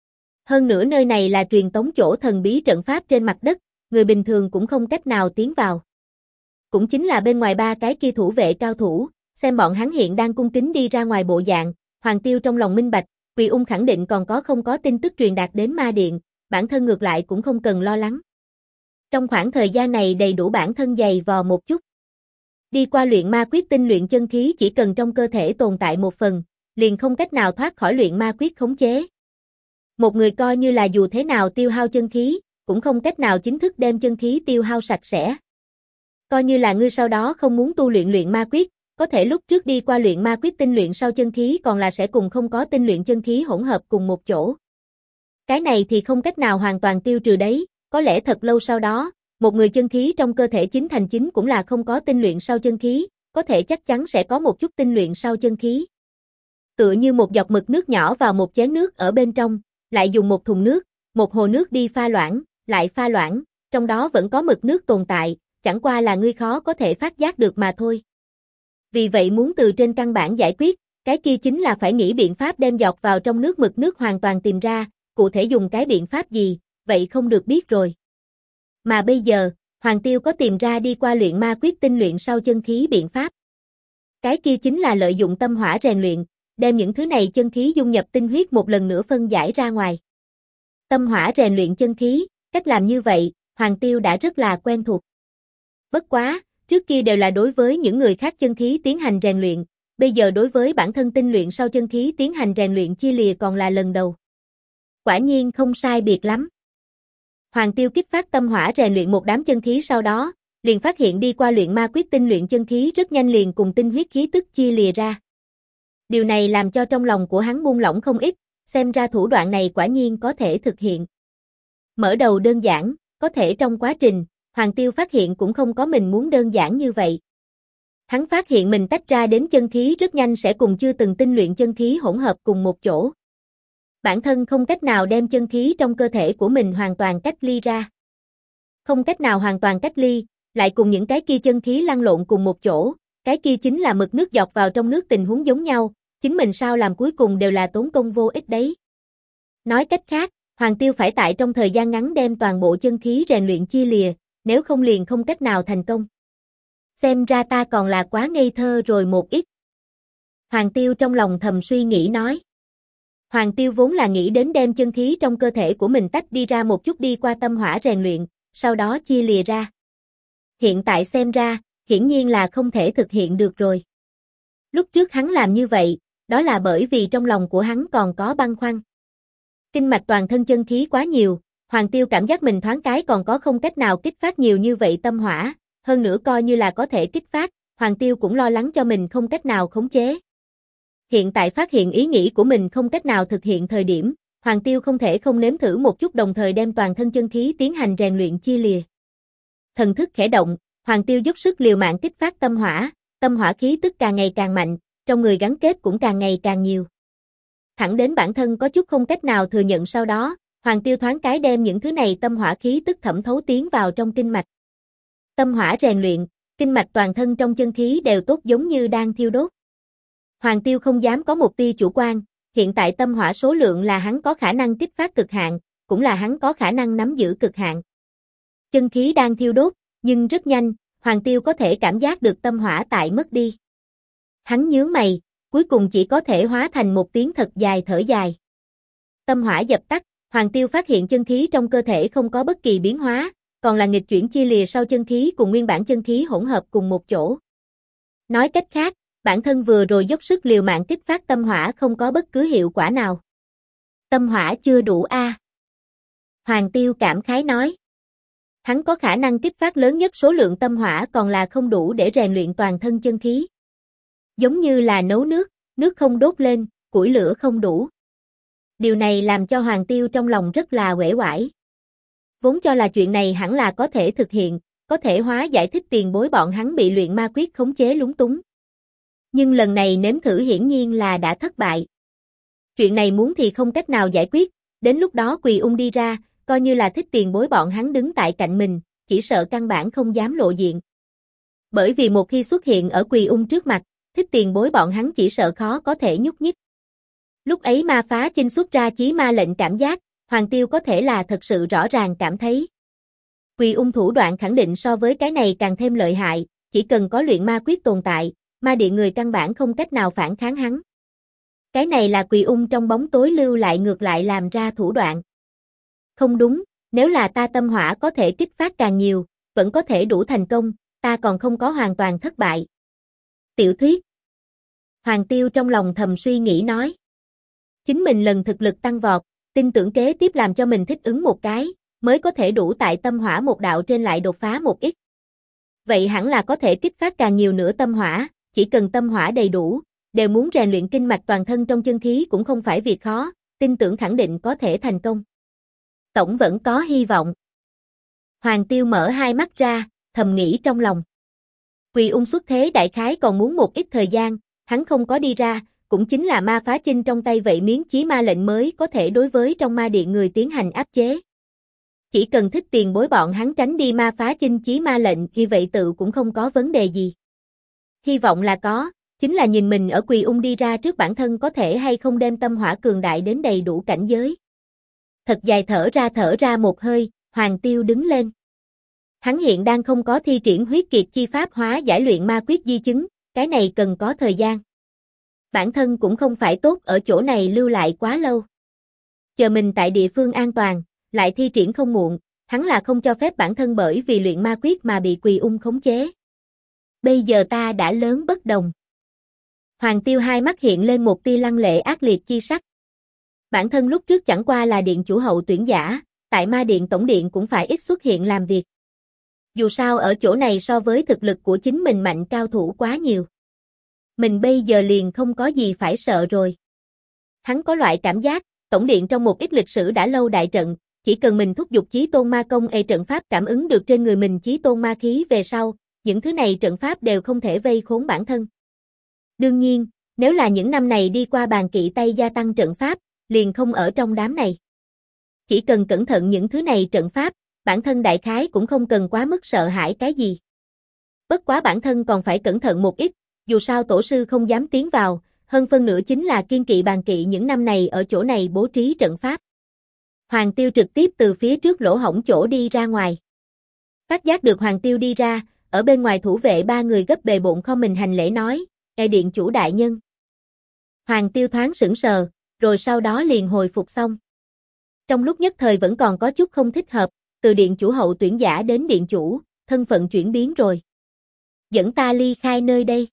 Hơn nữa nơi này là truyền tống chỗ thần bí trận pháp trên mặt đất, người bình thường cũng không cách nào tiến vào. Cũng chính là bên ngoài ba cái kia thủ vệ cao thủ, xem bọn hắn hiện đang cung kính đi ra ngoài bộ dạng, Hoàng Tiêu trong lòng minh bạch, Quỳ Ung khẳng định còn không có tin tức truyền đạt đến ma điện, bản thân ngược lại cũng không cần lo lắng. Trong khoảng thời gian này đầy đủ bản thân dày vò một chút. Đi qua luyện ma quyết tinh luyện chân khí chỉ cần trong cơ thể tồn tại một phần, liền không cách nào thoát khỏi luyện ma quyết khống chế. Một người coi như là dù thế nào tiêu hao chân khí, cũng không cách nào chính thức đem chân khí tiêu hao sạch sẽ. Coi như là ngươi sau đó không muốn tu luyện luyện ma quyết, có thể lúc trước đi qua luyện ma quyết tinh luyện sau chân khí còn là sẽ cùng không có tinh luyện chân khí hỗn hợp cùng một chỗ. Cái này thì không cách nào hoàn toàn tiêu trừ đấy, có lẽ thật lâu sau đó, một người chân khí trong cơ thể chính thành chính cũng là không có tinh luyện sau chân khí, có thể chắc chắn sẽ có một chút tinh luyện sau chân khí. Tựa như một giọt mực nước nhỏ vào một chén nước ở bên trong, lại dùng một thùng nước, một hồ nước đi pha loãng, lại pha loãng, trong đó vẫn có mực nước tồn tại, chẳng qua là ngươi khó có thể phát giác được mà thôi. Vì vậy muốn từ trên căn bản giải quyết, cái kia chính là phải nghĩ biện pháp đem giọt vào trong nước mực nước hoàn toàn tìm ra, cụ thể dùng cái biện pháp gì, vậy không được biết rồi. Mà bây giờ, Hoàng Tiêu có tìm ra đi qua luyện ma quyết tinh luyện sau chân khí biện pháp. Cái kia chính là lợi dụng tâm hỏa rèn luyện, đem những thứ này chân khí dung nhập tinh huyết một lần nữa phân giải ra ngoài. Tâm hỏa rèn luyện chân khí, cách làm như vậy, Hoàng Tiêu đã rất là quen thuộc. Bất quá, trước kia đều là đối với những người khác chân khí tiến hành rèn luyện, bây giờ đối với bản thân tinh luyện sau chân khí tiến hành rèn luyện chia lìa còn là lần đầu. Quả nhiên không sai biệt lắm. Hoàng Tiêu kích phát tâm hỏa rèn luyện một đám chân khí sau đó, liền phát hiện đi qua luyện ma quyết tinh luyện chân khí rất nhanh liền cùng tinh huyết khí tức chia lìa ra. Điều này làm cho trong lòng của hắn buông lỏng không ít, xem ra thủ đoạn này quả nhiên có thể thực hiện. Mở đầu đơn giản, có thể trong quá trình, Hoàng Tiêu phát hiện cũng không có mình muốn đơn giản như vậy. Hắn phát hiện mình tách ra đến chân khí rất nhanh sẽ cùng chưa từng tinh luyện chân khí hỗn hợp cùng một chỗ. Bản thân không cách nào đem chân khí trong cơ thể của mình hoàn toàn cách ly ra. Không cách nào hoàn toàn cách ly, lại cùng những cái kia chân khí lăn lộn cùng một chỗ, cái kia chính là mực nước dọc vào trong nước tình huống giống nhau, chính mình sao làm cuối cùng đều là tốn công vô ích đấy. Nói cách khác, Hoàng Tiêu phải tại trong thời gian ngắn đem toàn bộ chân khí rèn luyện chia lìa, nếu không liền không cách nào thành công. Xem ra ta còn là quá ngây thơ rồi một ít. Hoàng Tiêu trong lòng thầm suy nghĩ nói. Hoàng Tiêu vốn là nghĩ đến đem chân khí trong cơ thể của mình tách đi ra một chút đi qua tâm hỏa rèn luyện, sau đó chia lìa ra. Hiện tại xem ra, hiển nhiên là không thể thực hiện được rồi. Lúc trước hắn làm như vậy, đó là bởi vì trong lòng của hắn còn có băn khoăn. Kinh mạch toàn thân chân khí quá nhiều, Hoàng Tiêu cảm giác mình thoáng cái còn có không cách nào kích phát nhiều như vậy tâm hỏa, hơn nữa coi như là có thể kích phát, Hoàng Tiêu cũng lo lắng cho mình không cách nào khống chế. Hiện tại phát hiện ý nghĩ của mình không cách nào thực hiện thời điểm, Hoàng Tiêu không thể không nếm thử một chút đồng thời đem toàn thân chân khí tiến hành rèn luyện chia lìa. Thần thức khẽ động, Hoàng Tiêu dốc sức liều mạng kích phát tâm hỏa khí tức càng ngày càng mạnh, trong người gắn kết cũng càng ngày càng nhiều. Thẳng đến bản thân có chút không cách nào thừa nhận sau đó, Hoàng Tiêu thoáng cái đem những thứ này tâm hỏa khí tức thẩm thấu tiến vào trong kinh mạch. Tâm hỏa rèn luyện, kinh mạch toàn thân trong chân khí đều tốt giống như đang thiêu đốt. Hoàng Tiêu không dám có một tia chủ quan, hiện tại tâm hỏa số lượng là hắn có khả năng kích phát cực hạn, cũng là hắn có khả năng nắm giữ cực hạn. Chân khí đang thiêu đốt, nhưng rất nhanh, Hoàng Tiêu có thể cảm giác được tâm hỏa tại mất đi. Hắn nhướng mày, cuối cùng chỉ có thể hóa thành một tiếng thật dài thở dài. Tâm hỏa dập tắt, Hoàng Tiêu phát hiện chân khí trong cơ thể không có bất kỳ biến hóa, còn là nghịch chuyển chia lìa sau chân khí cùng nguyên bản chân khí hỗn hợp cùng một chỗ. Nói cách khác, bản thân vừa rồi dốc sức liều mạng kích phát tâm hỏa không có bất cứ hiệu quả nào. Tâm hỏa chưa đủ a. Hoàng Tiêu cảm khái nói. Hắn có khả năng kích phát lớn nhất số lượng tâm hỏa còn là không đủ để rèn luyện toàn thân chân khí. Giống như là nấu nước, nước không đốt lên, củi lửa không đủ. Điều này làm cho Hoàng Tiêu trong lòng rất là uể oải. Vốn cho là chuyện này hẳn là có thể thực hiện, có thể hóa giải thích tiền bối bọn hắn bị luyện ma quyết khống chế lúng túng. Nhưng lần này nếm thử hiển nhiên là đã thất bại. Chuyện này muốn thì không cách nào giải quyết, đến lúc đó Quỳ Ung đi ra, coi như là thích tiền bối bọn hắn đứng tại cạnh mình, chỉ sợ căn bản không dám lộ diện. Bởi vì một khi xuất hiện ở Quỳ Ung trước mặt, thích tiền bối bọn hắn chỉ sợ khó có thể nhúc nhích. Lúc ấy ma phá chinh xuất ra chí ma lệnh cảm giác, Hoàng Tiêu có thể là thật sự rõ ràng cảm thấy. Quỳ Ung thủ đoạn khẳng định so với cái này càng thêm lợi hại, chỉ cần có luyện ma quyết tồn tại, ma điện người căn bản không cách nào phản kháng hắn. Cái này là Quỳ Ung trong bóng tối lưu lại ngược lại làm ra thủ đoạn. Không đúng, nếu là ta tâm hỏa có thể kích phát càng nhiều, vẫn có thể đủ thành công, ta còn không có hoàn toàn thất bại. Tiểu thuyết. Hoàng Tiêu trong lòng thầm suy nghĩ nói. Chính mình lần thực lực tăng vọt, tin tưởng kế tiếp làm cho mình thích ứng một cái, mới có thể đủ tại tâm hỏa một đạo trên lại đột phá một ít. Vậy hẳn là có thể kích phát càng nhiều nữa tâm hỏa, chỉ cần tâm hỏa đầy đủ, đều muốn rèn luyện kinh mạch toàn thân trong chân khí cũng không phải việc khó, tin tưởng khẳng định có thể thành công. Tổng vẫn có hy vọng. Hoàng Tiêu mở hai mắt ra, thầm nghĩ trong lòng. Quỳ Ung xuất thế đại khái còn muốn một ít thời gian, hắn không có đi ra, cũng chính là ma phá chinh trong tay vậy miếng chí ma lệnh mới có thể đối với trong ma điện người tiến hành áp chế. Chỉ cần thích tiền bối bọn hắn tránh đi ma phá chinh chí ma lệnh thì vậy tự cũng không có vấn đề gì. Hy vọng là có, chính là nhìn mình ở Quỳ Ung đi ra trước bản thân có thể hay không đem tâm hỏa cường đại đến đầy đủ cảnh giới. Thật dài thở ra một hơi, Hoàng Tiêu đứng lên. Hắn hiện đang không có thi triển huyết kiệt chi pháp hóa giải luyện ma quyết di chứng, cái này cần có thời gian. Bản thân cũng không phải tốt ở chỗ này lưu lại quá lâu. Chờ mình tại địa phương an toàn, lại thi triển không muộn, hắn là không cho phép bản thân bởi vì luyện ma quyết mà bị Quỳ Ung khống chế. Bây giờ ta đã lớn bất đồng. Hoàng Tiêu hai mắt hiện lên một tia lăng lệ ác liệt chi sắc. Bản thân lúc trước chẳng qua là điện chủ hậu tuyển giả, tại ma điện tổng điện cũng phải ít xuất hiện làm việc. Dù sao ở chỗ này so với thực lực của chính mình mạnh cao thủ quá nhiều. Mình bây giờ liền không có gì phải sợ rồi. Hắn có loại cảm giác, tổng điện trong một ít lịch sử đã lâu đại trận, chỉ cần mình thúc giục chí tôn ma công trận pháp cảm ứng được trên người mình chí tôn ma khí về sau, những thứ này trận pháp đều không thể vây khốn bản thân. Đương nhiên, nếu là những năm này đi qua bàn kỵ tay gia tăng trận pháp, liền không ở trong đám này. Chỉ cần cẩn thận những thứ này trận pháp, bản thân đại khái cũng không cần quá mức sợ hãi cái gì. Bất quá bản thân còn phải cẩn thận một ít, dù sao tổ sư không dám tiến vào, hơn phân nửa chính là kiên kỵ bàn kỵ những năm này ở chỗ này bố trí trận pháp. Hoàng Tiêu trực tiếp từ phía trước lỗ hổng chỗ đi ra ngoài. Phát giác được Hoàng Tiêu đi ra, ở bên ngoài thủ vệ ba người gấp bề bộn không mình hành lễ nói, điện chủ đại nhân. Hoàng Tiêu thoáng sững sờ, rồi sau đó liền hồi phục xong. Trong lúc nhất thời vẫn còn có chút không thích hợp, từ điện chủ hậu tuyển giả đến điện chủ, thân phận chuyển biến rồi. Dẫn ta ly khai nơi đây.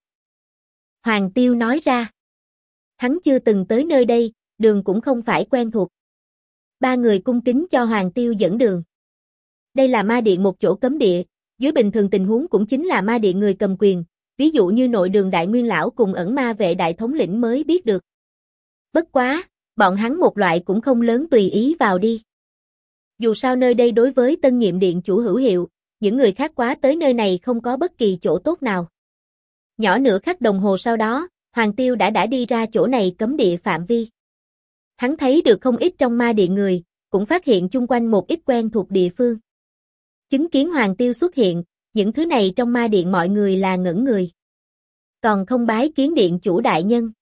Hoàng Tiêu nói ra. Hắn chưa từng tới nơi đây, đường cũng không phải quen thuộc. Ba người cung kính cho Hoàng Tiêu dẫn đường. Đây là ma điện một chỗ cấm địa, dưới bình thường tình huống cũng chính là ma điện người cầm quyền, ví dụ như nội đường đại nguyên lão cùng ẩn ma vệ đại thống lĩnh mới biết được. Bất quá, bọn hắn một loại cũng không lớn tùy ý vào đi. Dù sao nơi đây đối với tân nhiệm điện chủ hữu hiệu, những người khác quá tới nơi này không có bất kỳ chỗ tốt nào. Nhỏ nửa khắc đồng hồ sau đó, Hoàng Tiêu đã đi ra chỗ này cấm địa phạm vi. Hắn thấy được không ít trong ma điện người, cũng phát hiện chung quanh một ít quen thuộc địa phương. Chứng kiến Hoàng Tiêu xuất hiện, những thứ này trong ma điện mọi người là ngẩn người. Còn không bái kiến điện chủ đại nhân.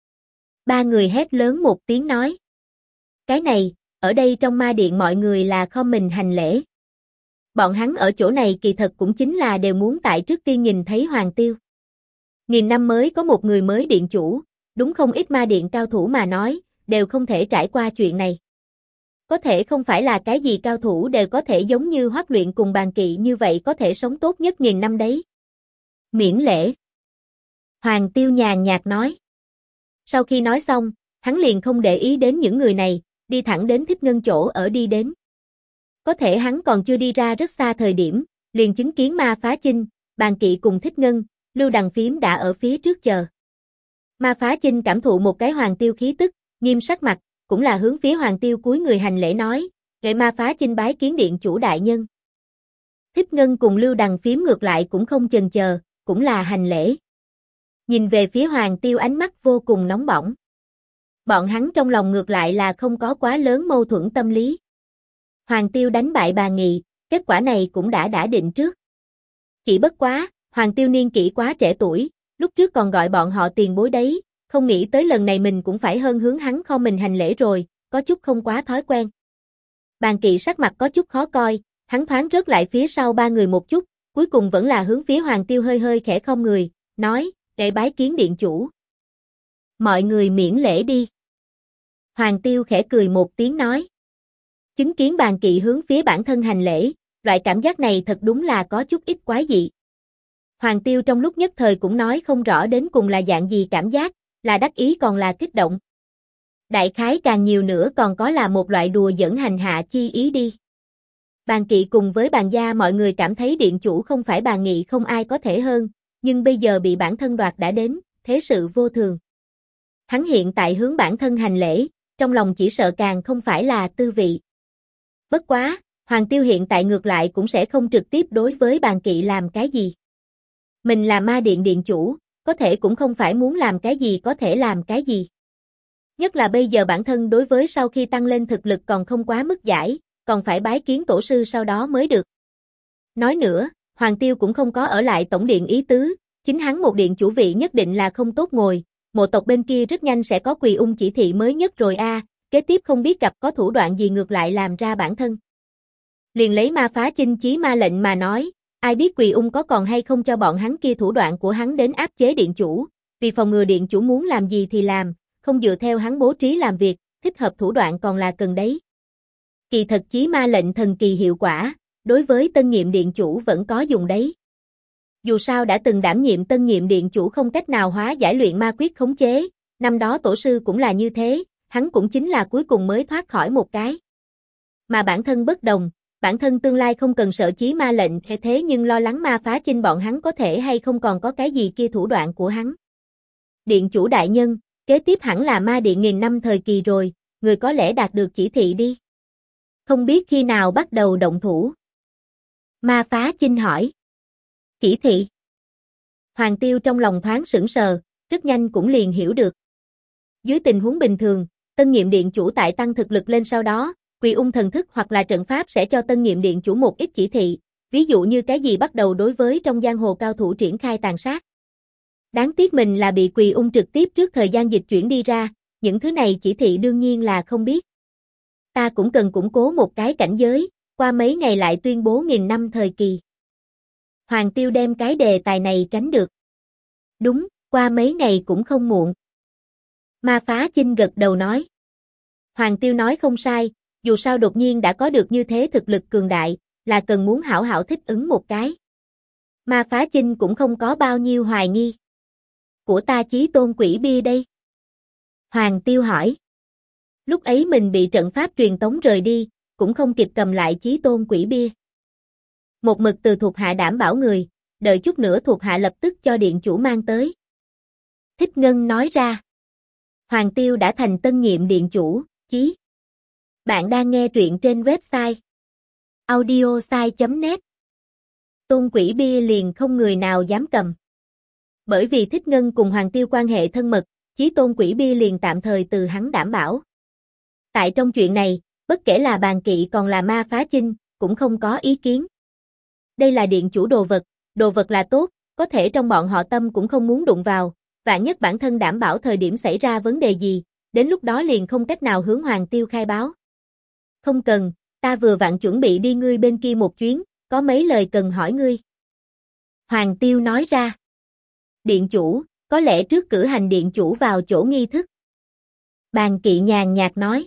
Ba người hét lớn một tiếng nói. Cái này, ở đây trong ma điện mọi người là khom mình hành lễ. Bọn hắn ở chỗ này kỳ thật cũng chính là đều muốn tại trước tiên nhìn thấy Hoàng Tiêu. Nghìn năm mới có một người mới điện chủ, đúng không ít ma điện cao thủ mà nói, đều không thể trải qua chuyện này. Có thể không phải là cái gì cao thủ đều có thể giống như Hoắc Luyện cùng Bàn Kỵ như vậy có thể sống tốt nhất nghìn năm đấy. Miễn lễ. Hoàng Tiêu nhàn nhạt nói. Sau khi nói xong, hắn liền không để ý đến những người này, đi thẳng đến Thích Ngân chỗ ở đi đến. Có thể hắn còn chưa đi ra rất xa thời điểm, liền chứng kiến Ma Phá Chinh, Bàn Kỵ cùng Thích Ngân, Lưu Đằng Phiếm đã ở phía trước chờ. Ma Phá Chinh cảm thụ một cái Hoàng Tiêu khí tức, nghiêm sắc mặt, cũng là hướng phía Hoàng Tiêu cúi người hành lễ nói, "Nghệ Ma Phá Chinh bái kiến điện chủ đại nhân." Thích Ngân cùng Lưu Đằng Phiếm ngược lại cũng không chần chờ, cũng là hành lễ. Nhìn về phía Hoàng Tiêu ánh mắt vô cùng nóng bỏng. Bọn hắn trong lòng ngược lại là không có quá lớn mâu thuẫn tâm lý. Hoàng Tiêu đánh bại Bà Nghị, kết quả này cũng đã định trước. Chỉ bất quá, Hoàng Tiêu niên kỷ quá trẻ tuổi, lúc trước còn gọi bọn họ tiền bối đấy, không nghĩ tới lần này mình cũng phải hơn hướng hắn không mình hành lễ rồi, có chút không quá thói quen. Bàn Kỵ sắc mặt có chút khó coi, hắn thoáng rớt lại phía sau ba người một chút, cuối cùng vẫn là hướng phía Hoàng Tiêu hơi hơi khẽ không người, nói, "Để bái kiến điện chủ." Mọi người miễn lễ đi. Hoàng Tiêu khẽ cười một tiếng nói. Chứng kiến Bàn Kỵ hướng phía bản thân hành lễ, loại cảm giác này thật đúng là có chút ít quái dị. Hoàng Tiêu trong lúc nhất thời cũng nói không rõ đến cùng là dạng gì cảm giác, là đắc ý còn là kích động. Đại khái càng nhiều nữa còn có là một loại đùa giỡn hành hạ chi ý đi. Bàn Kỵ cùng với Bàn gia mọi người cảm thấy điện chủ không phải Bàn Nghị không ai có thể hơn, nhưng bây giờ bị bản thân đoạt đã đến, thế sự vô thường. Hắn hiện tại hướng bản thân hành lễ, trong lòng chỉ sợ càng không phải là tư vị. Bất quá, Hoàng Tiêu hiện tại ngược lại cũng sẽ không trực tiếp đối với Bàn Kỵ làm cái gì. Mình là ma điện điện chủ, có thể cũng không phải muốn làm cái gì có thể làm cái gì. Nhất là bây giờ bản thân đối với sau khi tăng lên thực lực còn không quá mức giải, còn phải bái kiến tổ sư sau đó mới được. Nói nữa, Hoàng Tiêu cũng không có ở lại tổng điện ý tứ, chính hắn một điện chủ vị nhất định là không tốt ngồi, mộ tộc bên kia rất nhanh sẽ có Quỳ Ung chỉ thị mới nhất rồi kế tiếp không biết gặp có thủ đoạn gì ngược lại làm ra bản thân. Liền lấy Ma Phá Chinh chí ma lệnh mà nói, ai biết Quỳ Ung có còn hay không cho bọn hắn kia thủ đoạn của hắn đến áp chế điện chủ, vì phòng ngừa điện chủ muốn làm gì thì làm, không dựa theo hắn bố trí làm việc, thích hợp thủ đoạn còn là cần đấy. Kỳ thật chí ma lệnh thần kỳ hiệu quả, đối với tân nhiệm điện chủ vẫn có dùng đấy. Dù sao đã từng đảm nhiệm tân nhiệm điện chủ không cách nào hóa giải luyện ma quyết khống chế, năm đó tổ sư cũng là như thế, hắn cũng chính là cuối cùng mới thoát khỏi một cái. Mà bản thân bất đồng, bản thân tương lai không cần sợ chí ma lệnh thế nhưng lo lắng Ma Phá Chinh bọn hắn có thể hay không còn có cái gì kia thủ đoạn của hắn. Điện chủ đại nhân, kế tiếp hẳn là ma điện nghìn năm thời kỳ rồi, người có lẽ đạt được chỉ thị đi. Không biết khi nào bắt đầu động thủ. Ma Phá Chinh hỏi. Chỉ thị. Hoàng Tiêu trong lòng thoáng sững sờ, rất nhanh cũng liền hiểu được. Dưới tình huống bình thường, tân nhiệm điện chủ tại tăng thực lực lên sau đó, Quỳ Ung thần thức hoặc là trận pháp sẽ cho tân nhiệm điện chủ một ít chỉ thị, ví dụ như cái gì bắt đầu đối với trong giang hồ cao thủ triển khai tàn sát. Đáng tiếc mình là bị Quỳ Ung trực tiếp trước thời gian dịch chuyển đi ra, những thứ này chỉ thị đương nhiên là không biết. Ta cũng cần củng cố một cái cảnh giới, qua mấy ngày lại tuyên bố nghìn năm thời kỳ. Hoàng Tiêu đem cái đề tài này tránh được. Đúng, qua mấy ngày cũng không muộn. Ma Phá Chinh gật đầu nói. Hoàng Tiêu nói không sai, dù sao đột nhiên đã có được như thế thực lực cường đại, là cần muốn hảo hảo thích ứng một cái. Ma Phá Chinh cũng không có bao nhiêu hoài nghi. Của ta Chí Tôn Quỷ Bia đây. Hoàng Tiêu hỏi. Lúc ấy mình bị trận pháp truyền tống rời đi, cũng không kịp cầm lại Chí Tôn Quỷ Bia. Một mực từ thuộc hạ đảm bảo người, đợi chút nữa thuộc hạ lập tức cho điện chủ mang tới. Thích Ngân nói ra. Hoàng Tiêu đã thành tân nhiệm điện chủ, chí. Bạn đang nghe truyện trên website audiosai.net. Tôn Quỷ Bia liền không người nào dám cầm. Bởi vì Thích Ngân cùng Hoàng Tiêu quan hệ thân mật, Chí Tôn Quỷ Bia liền tạm thời từ hắn đảm bảo. Tại trong chuyện này, bất kể là Bàn Kỵ còn là Ma Phá Chinh, cũng không có ý kiến. Đây là điện chủ đồ vật là tốt, có thể trong bọn họ tâm cũng không muốn đụng vào, vạn nhất bản thân đảm bảo thời điểm xảy ra vấn đề gì, đến lúc đó liền không cách nào hướng Hoàng Tiêu khai báo. Không cần, ta vừa vặn chuẩn bị đi ngươi bên kia một chuyến, có mấy lời cần hỏi ngươi. Hoàng Tiêu nói ra. Điện chủ, có lẽ trước cử hành điện chủ vào chỗ nghi thức. Bàn Kỵ nhàn nhạt nói.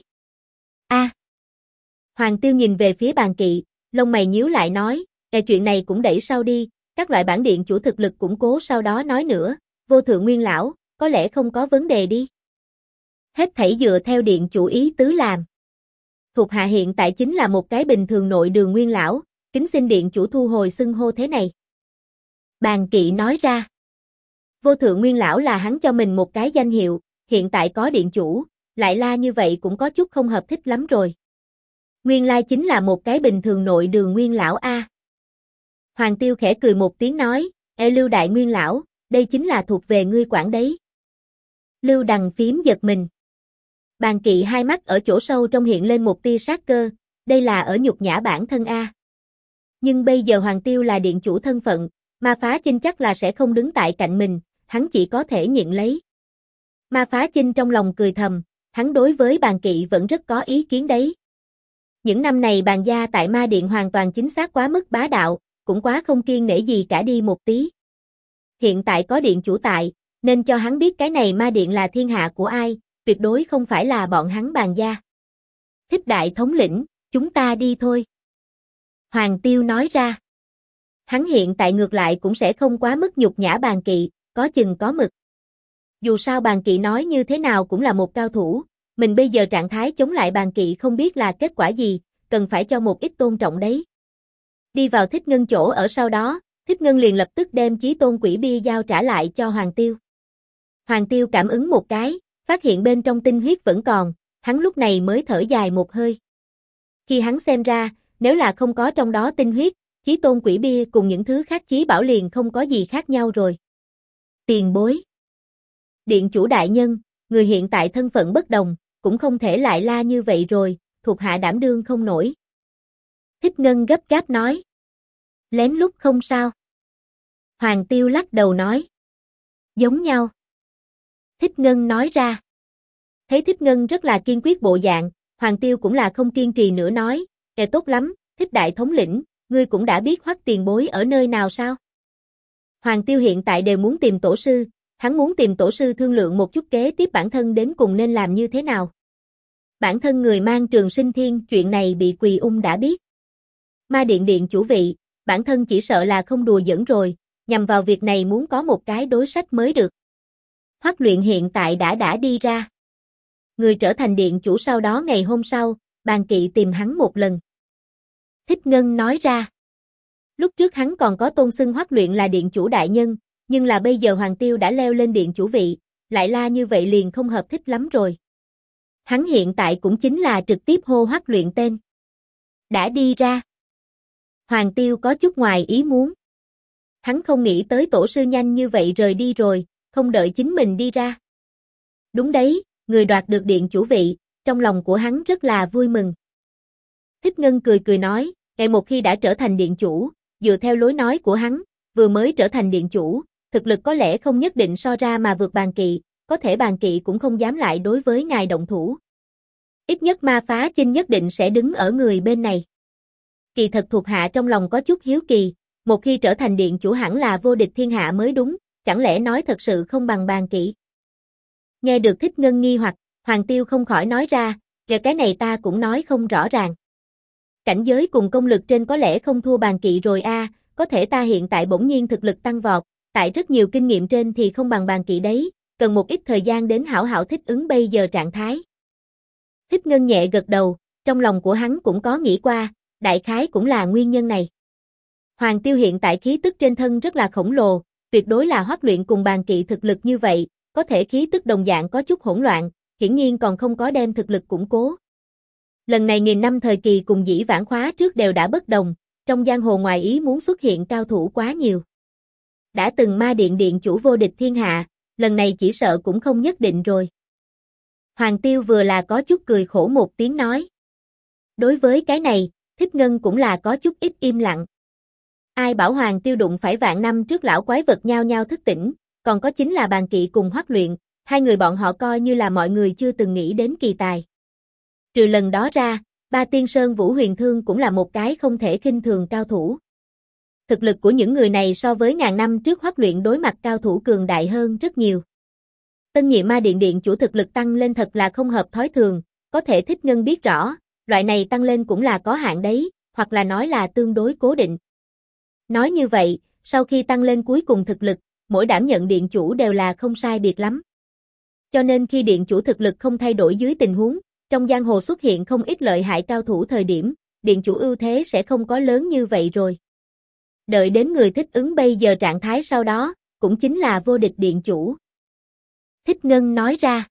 Hoàng Tiêu nhìn về phía Bàn Kỵ, lông mày nhíu lại nói, chuyện này cũng đẩy sau đi, các loại bản điện chủ thực lực củng cố sau đó nói nữa, Vô Thượng Nguyên lão, có lẽ không có vấn đề đi. Hết thảy dựa theo điện chủ ý tứ làm. Thuộc hạ hiện tại chính là một cái bình thường nội đường Nguyên lão, kính xin điện chủ thu hồi xưng hô thế này. Bàn Kỵ nói ra. Vô Thượng Nguyên lão là hắn cho mình một cái danh hiệu, hiện tại có điện chủ, lại la như vậy cũng có chút không hợp thích lắm rồi. Nguyên lai chính là một cái bình thường nội đường Nguyên lão a. Hoàng Tiêu khẽ cười một tiếng nói, Lưu đại Nguyên lão, đây chính là thuộc về ngươi quản đấy. Lưu Đằng phím giật mình. Bàn Kỵ hai mắt ở chỗ sâu trong hiện lên một tia sát cơ, đây là ở nhục nhã bản thân a. Nhưng bây giờ Hoàng Tiêu là điện chủ thân phận, Ma Phá Chinh chắc là sẽ không đứng tại cạnh mình, hắn chỉ có thể nhận lấy. Ma Phá Chinh trong lòng cười thầm, hắn đối với Bàn Kỵ vẫn rất có ý kiến đấy. Những năm này Bàn gia tại Ma Điện hoàn toàn chính xác quá mức bá đạo, cũng quá không kiêng nể gì cả đi một tí. Hiện tại có điện chủ tại, nên cho hắn biết cái này Ma Điện là thiên hạ của ai, tuyệt đối không phải là bọn hắn Bàn gia. Thích đại thống lĩnh, chúng ta đi thôi. Hoàng Tiêu nói ra. Hắn hiện tại ngược lại cũng sẽ không quá mức nhục nhã Bàn Kỵ, có chừng có mực. Dù sao Bàn Kỵ nói như thế nào cũng là một cao thủ, mình bây giờ trạng thái chống lại Bàn Kỵ không biết là kết quả gì, cần phải cho một ít tôn trọng đấy. Đi vào Thích Ngân chỗ ở sau đó, Thích Ngân liền lập tức đem Chí Tôn Quỷ Bia giao trả lại cho Hoàng Tiêu. Hoàng Tiêu cảm ứng một cái, phát hiện bên trong tinh huyết vẫn còn, hắn lúc này mới thở dài một hơi. Khi hắn xem ra, nếu là không có trong đó tinh huyết, Chí Tôn Quỷ Bia cùng những thứ khác chí bảo liền không có gì khác nhau rồi. Tiền bối. Điện chủ đại nhân, người hiện tại thân phận bất đồng, cũng không thể lại la như vậy rồi, thuộc hạ đảm đương không nổi. Thích Ngân gấp gáp nói. Lén lút không sao. Hoàng Tiêu lắc đầu nói. Giống nhau. Thích Ngân nói ra. Thấy Thích Ngân rất là kiên quyết bộ dạng, Hoàng Tiêu cũng là không kiên trì nữa nói, tốt lắm, Thích đại thống lĩnh, ngươi cũng đã biết Hoắc tiền bối ở nơi nào sao? Hoàng Tiêu hiện tại đều muốn tìm tổ sư, hắn muốn tìm tổ sư thương lượng một chút kế tiếp bản thân đến cùng nên làm như thế nào. Bản thân người mang Trường Sinh Thiên chuyện này bị Quỳ Ung đã biết. Ma Điện điện chủ vị, bản thân chỉ sợ là không đùa giỡn rồi, nhằm vào việc này muốn có một cái đối sách mới được. Hoắc Luyện hiện tại đã đi ra. Người trở thành điện chủ sau đó ngày hôm sau, Bàn Kỵ tìm hắn một lần. Thích Ngân nói ra. Lúc trước hắn còn có tôn xưng Hoắc Luyện là điện chủ đại nhân, nhưng là bây giờ Hoàng Tiêu đã leo lên điện chủ vị, lại la như vậy liền không hợp thích lắm rồi. Hắn hiện tại cũng chính là trực tiếp hô Hoắc Luyện tên. Đã đi ra. Hoàng Tiêu có chút ngoài ý muốn. Hắn không nghĩ tới tổ sư nhanh như vậy rời đi rồi, không đợi chính mình đi ra. Đúng đấy, người đoạt được điện chủ vị, trong lòng của hắn rất là vui mừng. Thích Ngân cười cười nói, một khi đã trở thành điện chủ, dựa theo lối nói của hắn, vừa mới trở thành điện chủ, thực lực có lẽ không nhất định so ra mà vượt Bàn Kỵ, có thể Bàn Kỵ cũng không dám lại đối với ngài động thủ. Ít nhất Ma Phá Chinh nhất định sẽ đứng ở người bên này. Kỳ thật thuộc hạ trong lòng có chút hiếu kỳ, một khi trở thành điện chủ hẳn là vô địch thiên hạ mới đúng, chẳng lẽ nói thật sự không bằng Bàn Kỵ. Nghe được Thích Ngân nghi hoặc, Hoàng Tiêu không khỏi nói ra, Giờ cái này ta cũng nói không rõ ràng. Cảnh giới cùng công lực trên có lẽ không thua bàn kỵ rồi a, có thể ta hiện tại bỗng nhiên thực lực tăng vọt, tại rất nhiều kinh nghiệm trên thì không bằng bàn kỵ đấy, cần một ít thời gian đến hảo hảo thích ứng bây giờ trạng thái. Thích Ngân nhẹ gật đầu, trong lòng của hắn cũng có nghĩ qua, đại khái cũng là nguyên nhân này. Hoàng Tiêu hiện tại khí tức trên thân rất là khổng lồ, tuyệt đối là Hoắc Luyện cùng bàn kỵ thực lực như vậy, có thể khí tức đồng dạng có chút hỗn loạn, hiển nhiên còn không có đem thực lực củng cố. Lần này nghìn năm thời kỳ cùng dĩ vãng khóa trước đều đã bất đồng, trong giang hồ ngoài ý muốn xuất hiện cao thủ quá nhiều. Đã từng Ma Điện điện chủ vô địch thiên hạ, lần này chỉ sợ cũng không nhất định rồi. Hoàng Tiêu vừa là có chút cười khổ một tiếng nói. Đối với cái này, Thích Ngân cũng là có chút ít im lặng. Ai bảo Hoàng Tiêu đụng phải vạn năm trước lão quái vật nhao nhao thức tỉnh, còn có chính là bàn kỵ cùng Hoắc Luyện, hai người bọn họ coi như là mọi người chưa từng nghĩ đến kỳ tài. Trừ lần đó ra, Ba Tiên Sơn Vũ Huyền Thương cũng là một cái không thể khinh thường cao thủ. Thực lực của những người này so với ngàn năm trước Hoắc Luyện đối mặt cao thủ cường đại hơn rất nhiều. Tân nhiệm Ma Điện điện chủ thực lực tăng lên thật là không hợp thói thường, có thể Thích Ngân biết rõ, loại này tăng lên cũng là có hạn đấy, hoặc là nói là tương đối cố định. Nói như vậy, sau khi tăng lên cuối cùng thực lực, mỗi đảm nhận điện chủ đều là không sai biệt lắm. Cho nên khi điện chủ thực lực không thay đổi dưới tình huống, trong giang hồ xuất hiện không ít lợi hại cao thủ thời điểm, điện chủ ưu thế sẽ không có lớn như vậy rồi. Đợi đến người thích ứng bây giờ trạng thái sau đó, cũng chính là vô địch điện chủ. Thích Ngân nói ra.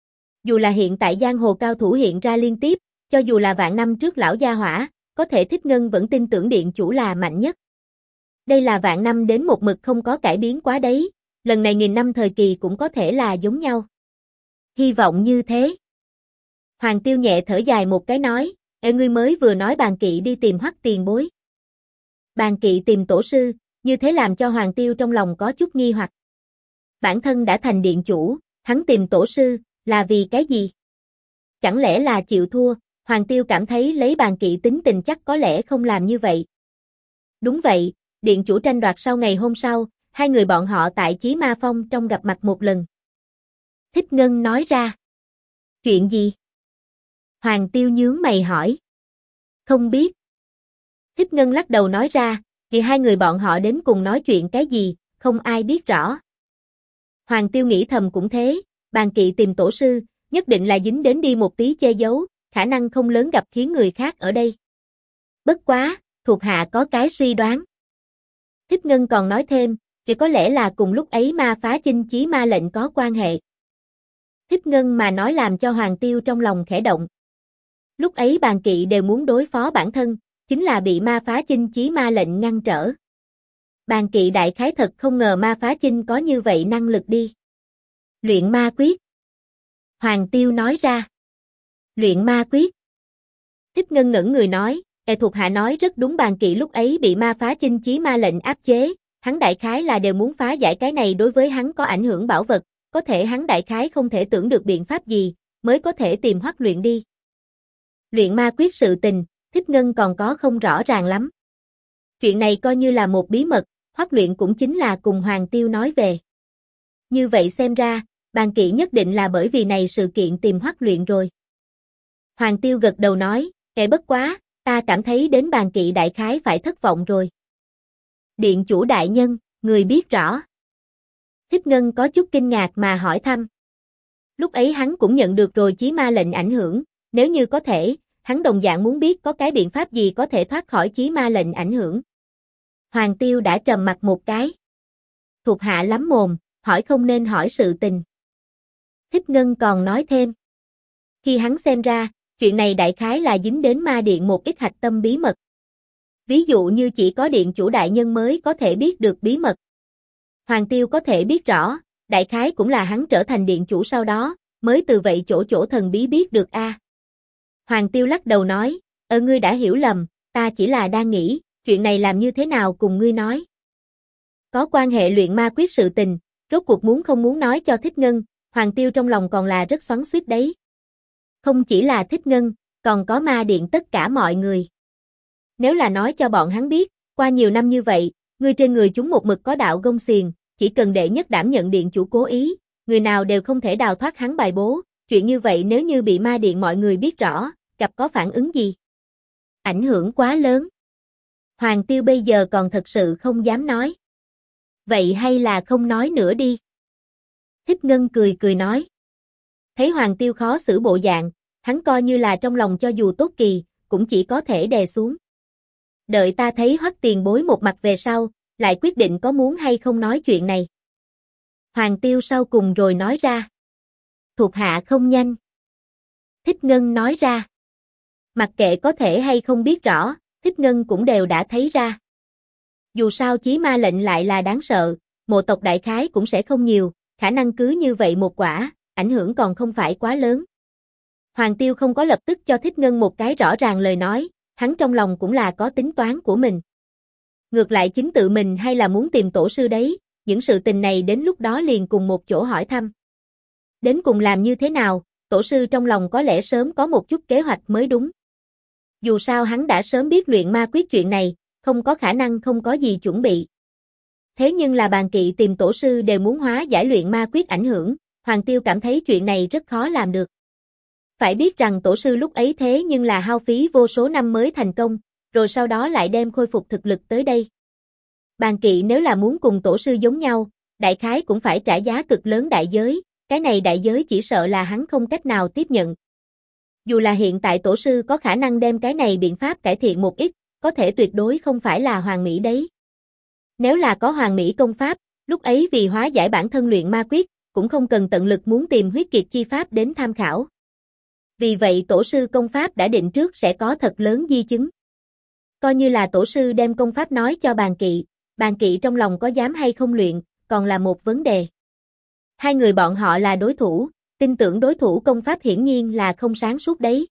Dù là hiện tại giang hồ cao thủ hiện ra liên tiếp, cho dù là vạn năm trước lão gia hỏa, có thể Thích Ngân vẫn tin tưởng điện chủ là mạnh nhất. Đây là vạn năm đến một mực không có cải biến quá đấy, lần này nghìn năm thời kỳ cũng có thể là giống nhau. Hy vọng như thế. Hoàng Tiêu nhẹ thở dài một cái nói, ngươi mới vừa nói bàn kỵ đi tìm Hoắc tiền bối. Bàn kỵ tìm tổ sư, như thế làm cho Hoàng Tiêu trong lòng có chút nghi hoặc. Bản thân đã thành điện chủ, hắn tìm tổ sư, là vì cái gì? Chẳng lẽ là chịu thua? Hoàng Tiêu cảm thấy lấy bàn kỵ tính tình chắc có lẽ không làm như vậy. Đúng vậy, điện chủ tranh đoạt sau ngày hôm sau, hai người bọn họ tại Chí Ma Phong trong gặp mặt một lần. Thích Ngân nói ra. Chuyện gì? Hoàng Tiêu nhướng mày hỏi. Không biết. Thích Ngân lắc đầu nói ra, vì hai người bọn họ đến cùng nói chuyện cái gì, không ai biết rõ. Hoàng Tiêu nghĩ thầm cũng thế, bàn kỵ tìm tổ sư, nhất định là dính đến đi một tí che giấu, khả năng không lớn gặp khiến người khác ở đây. Bất quá, thuộc hạ có cái suy đoán. Thích Ngân còn nói thêm, thì có lẽ là cùng lúc ấy ma phá chinh chí ma lệnh có quan hệ. Thích Ngân mà nói làm cho Hoàng Tiêu trong lòng khẽ động. Lúc ấy bàn kỵ đều muốn đối phó bản thân, chính là bị ma phá chinh chí ma lệnh ngăn trở. Bàn kỵ đại khái thật không ngờ ma phá chinh có như vậy năng lực đi. Luyện ma quyết. Hoàng Tiêu nói ra. Luyện ma quyết. Thích Ngân ngẩn người nói, thuộc hạ nói rất đúng, bàn kỵ lúc ấy bị ma phá chinh chí ma lệnh áp chế, hắn đại khái là đều muốn phá giải cái này đối với hắn có ảnh hưởng bảo vật, có thể hắn đại khái không thể tưởng được biện pháp gì, mới có thể tìm Hoắc Luyện đi. Luyện ma quyết sự tình, Thích Ngân còn có không rõ ràng lắm. Chuyện này coi như là một bí mật, Hoắc Luyện cũng chính là cùng Hoàng Tiêu nói về. Như vậy xem ra, bàn kỵ nhất định là bởi vì này sự kiện tìm Hoắc Luyện rồi. Hoàng Tiêu gật đầu nói, bất quá, ta cảm thấy đến bàn kỵ đại khái phải thất vọng rồi. Điện chủ đại nhân, người biết rõ. Thích Ngân có chút kinh ngạc mà hỏi thăm. Lúc ấy hắn cũng nhận được rồi chí ma lệnh ảnh hưởng, nếu như có thể, hắn đồng dạng muốn biết có cái biện pháp gì có thể thoát khỏi chí ma lệnh ảnh hưởng. Hoàng Tiêu đã trầm mặt một cái. Thuộc hạ lắm mồm, hỏi không nên hỏi sự tình. Thích Ngân còn nói thêm. Khi hắn xem ra, chuyện này đại khái là dính đến ma điện một ít hạch tâm bí mật. Ví dụ như chỉ có điện chủ đại nhân mới có thể biết được bí mật. Hoàng Tiêu có thể biết rõ, đại khái cũng là hắn trở thành điện chủ sau đó, mới từ vậy chỗ thần bí biết được a. Hoàng Tiêu lắc đầu nói, ngươi đã hiểu lầm, ta chỉ là đang nghĩ, chuyện này làm như thế nào cùng ngươi nói. Có quan hệ luyện ma quyết sự tình, rốt cuộc muốn không muốn nói cho Thích Ngân, Hoàng Tiêu trong lòng còn là rất xoắn xuýt đấy. Không chỉ là Thích Ngân, còn có ma điện tất cả mọi người. Nếu là nói cho bọn hắn biết, qua nhiều năm như vậy, ngươi trên người chúng một mực có đạo gông xiềng, chỉ cần đệ nhất đảm nhận điện chủ cố ý, người nào đều không thể đào thoát hắn bài bố, chuyện như vậy nếu như bị ma điện mọi người biết rõ, gặp có phản ứng gì? Ảnh hưởng quá lớn. Hoàng Tiêu bây giờ còn thật sự không dám nói. Vậy hay là không nói nữa đi. Thích Ngân cười cười nói. Thấy Hoàng Tiêu khó xử bộ dạng, hắn coi như là trong lòng cho dù tốt kỳ, cũng chỉ có thể đè xuống. Đợi ta thấy Hoắc tiền bối một mặt về sau, lại quyết định có muốn hay không nói chuyện này. Hoàng Tiêu sau cùng rồi nói ra. Thuộc hạ không nhanh. Thích Ngân nói ra. Mặc kệ có thể hay không biết rõ, Thích Ngân cũng đều đã thấy ra. Dù sao chí ma lệnh lại là đáng sợ, mộ tộc đại khái cũng sẽ không nhiều, khả năng cứ như vậy một quả, ảnh hưởng còn không phải quá lớn. Hoàng Tiêu không có lập tức cho Thích Ngân một cái rõ ràng lời nói, hắn trong lòng cũng là có tính toán của mình. Ngược lại chính tự mình hay là muốn tìm tổ sư đấy, những sự tình này đến lúc đó liền cùng một chỗ hỏi thăm. Đến cùng làm như thế nào, tổ sư trong lòng có lẽ sớm có một chút kế hoạch mới đúng. Dù sao hắn đã sớm biết luyện ma quyết chuyện này, không có khả năng không có gì chuẩn bị. Thế nhưng là Bàn Kỵ tìm tổ sư đều muốn hóa giải luyện ma quyết ảnh hưởng, Hoàng Tiêu cảm thấy chuyện này rất khó làm được. Phải biết rằng tổ sư lúc ấy thế nhưng là hao phí vô số năm mới thành công, rồi sau đó lại đem khôi phục thực lực tới đây. Bàn Kỵ nếu là muốn cùng tổ sư giống nhau, đại khái cũng phải trả giá cực lớn đại giới, cái này đại giới chỉ sợ là hắn không cách nào tiếp nhận. Dù là hiện tại tổ sư có khả năng đem cái này biện pháp cải thiện một ít, có thể tuyệt đối không phải là hoàn mỹ đấy. Nếu là có hoàn mỹ công pháp, lúc ấy vì hóa giải bản thân luyện ma quyết, cũng không cần tận lực muốn tìm huyết kiệt chi pháp đến tham khảo. Vì vậy tổ sư công pháp đã định trước sẽ có thật lớn di chứng. Coi như là tổ sư đem công pháp nói cho Bàn Kỵ trong lòng có dám hay không luyện, còn là một vấn đề. Hai người bọn họ là đối thủ, tin tưởng đối thủ công pháp hiển nhiên là không sáng suốt đấy.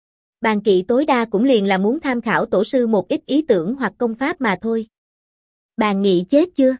Bàn Kỵ tối đa cũng liền là muốn tham khảo tổ sư một ít ý tưởng hoặc công pháp mà thôi. Bàn Nghị chết chưa?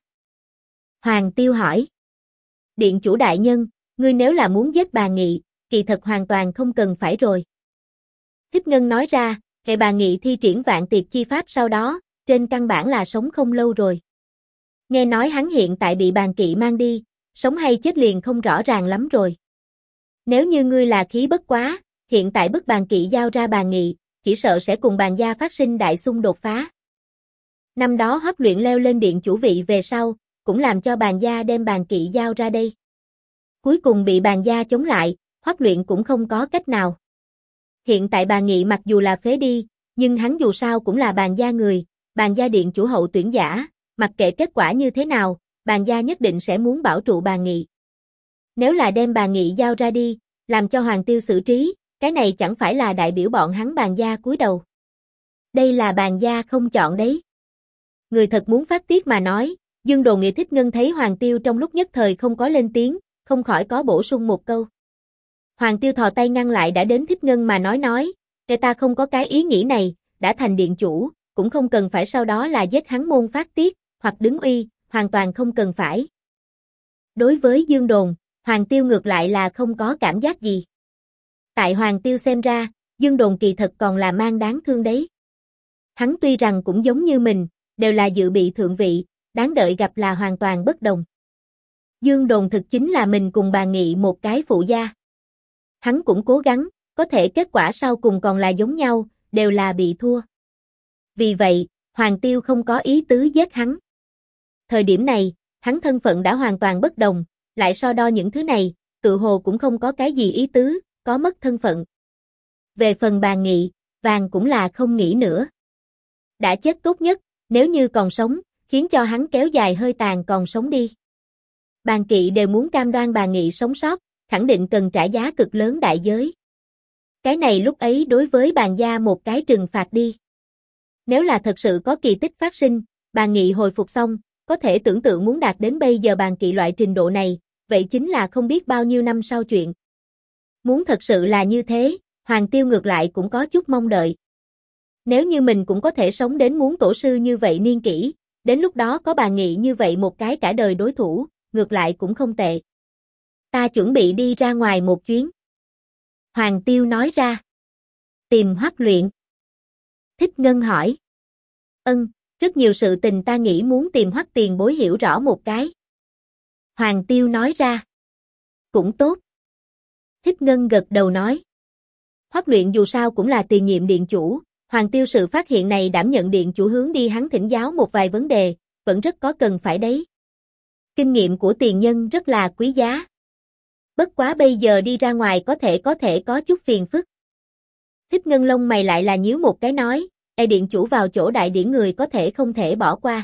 Hoàng Tiêu hỏi. Điện chủ đại nhân, ngươi nếu là muốn giết Bàn Nghị, kỳ thật hoàn toàn không cần phải rồi. Thích Ngân nói ra, hệ Bàn Nghị thi triển vạn tiệt chi pháp sau đó, trên căn bản là sống không lâu rồi. Nghe nói hắn hiện tại bị Bàn Kỵ mang đi, sống hay chết liền không rõ ràng lắm rồi. Nếu như ngươi là khí bất quá, hiện tại bức Bàn Kỵ giao ra Bàn Nghị, chỉ sợ sẽ cùng Bàn gia phát sinh đại xung đột phá. Năm đó Hoắc Luyện leo lên điện chủ vị về sau, cũng làm cho Bàn gia đem Bàn Kỵ giao ra đây. Cuối cùng bị Bàn gia chống lại, Hoắc Luyện cũng không có cách nào. Hiện tại Bàn Nghị mặc dù là phế đi, nhưng hắn dù sao cũng là Bàn gia người, Bàn gia điện chủ hậu tuyển giả, mặc kệ kết quả như thế nào, Bàn gia nhất định sẽ muốn bảo trụ Bàn Nghị. Nếu là đem Bàn Nghị giao ra đi, làm cho Hoàng Tiêu xử trí, cái này chẳng phải là đại biểu bọn hắn Bàn gia cúi đầu. Đây là Bàn gia không chọn đấy. Người thật muốn phát tiết mà nói, Dương Đồ Nghĩa Thích Ngân thấy Hoàng Tiêu trong lúc nhất thời không có lên tiếng, không khỏi có bổ sung một câu. Hoàng Tiêu thò tay ngăn lại đã đến Thích Ngân mà nói, kẻ ta không có cái ý nghĩ này, đã thành điện chủ, cũng không cần phải sau đó là giết hắn môn phát tiết, hoặc đứng uy, hoàn toàn không cần phải. Đối với Dương Đồn, Hoàng Tiêu ngược lại là không có cảm giác gì. Tại Hoàng Tiêu xem ra, Dương Đồn kỳ thật còn là mang đáng thương đấy. Hắn tuy rằng cũng giống như mình, đều là dự bị thượng vị, đáng đợi gặp là hoàn toàn bất đồng. Dương Đồn thực chính là mình cùng Bàn Nghị một cái phụ gia. Hắn cũng cố gắng, có thể kết quả sau cùng còn là giống nhau, đều là bị thua. Vì vậy, Hoàng Tiêu không có ý tứ giết hắn. Thời điểm này, hắn thân phận đã hoàn toàn bất đồng, lại so đo những thứ này, tự hồ cũng không có cái gì ý tứ, có mất thân phận. Về phần Bàn Nghị, vàng cũng là không nghĩ nữa. Đã chết tốt nhất, nếu như còn sống, khiến cho hắn kéo dài hơi tàn còn sống đi. Bàn Kỵ đều muốn cam đoan Bàn Nghị sống sót, khẳng định cần trả giá cực lớn đại giới. Cái này lúc ấy đối với Bàn gia một cái trừng phạt đi. Nếu là thật sự có kỳ tích phát sinh, Bàn Nghị hồi phục xong, có thể tưởng tượng muốn đạt đến bây giờ Bàn Kỵ loại trình độ này, vậy chính là không biết bao nhiêu năm sau chuyện. Muốn thật sự là như thế, Hoàng Tiêu ngược lại cũng có chút mong đợi. Nếu như mình cũng có thể sống đến muốn tổ sư như vậy niên kỷ, đến lúc đó có Bàn Nghị như vậy một cái cả đời đối thủ, ngược lại cũng không tệ. Ta chuẩn bị đi ra ngoài một chuyến. Hoàng Tiêu nói ra. Tìm Hoắc Luyện. Thích Ngân hỏi. Rất nhiều sự tình ta nghĩ muốn tìm Hoắc tiền bối hiểu rõ một cái. Hoàng Tiêu nói ra. Cũng tốt. Thích Ngân gật đầu nói. Hoắc Luyện dù sao cũng là tiền nhiệm điện chủ, Hoàng Tiêu sự phát hiện này đảm nhận điện chủ hướng đi hắn thỉnh giáo một vài vấn đề, vẫn rất có cần phải đấy. Kinh nghiệm của tiền nhân rất là quý giá. Bất quá bây giờ đi ra ngoài có thể có chút phiền phức. Thích Ngân lông mày lại là nhíu một cái nói, điện chủ vào chỗ đại điển người có thể không thể bỏ qua.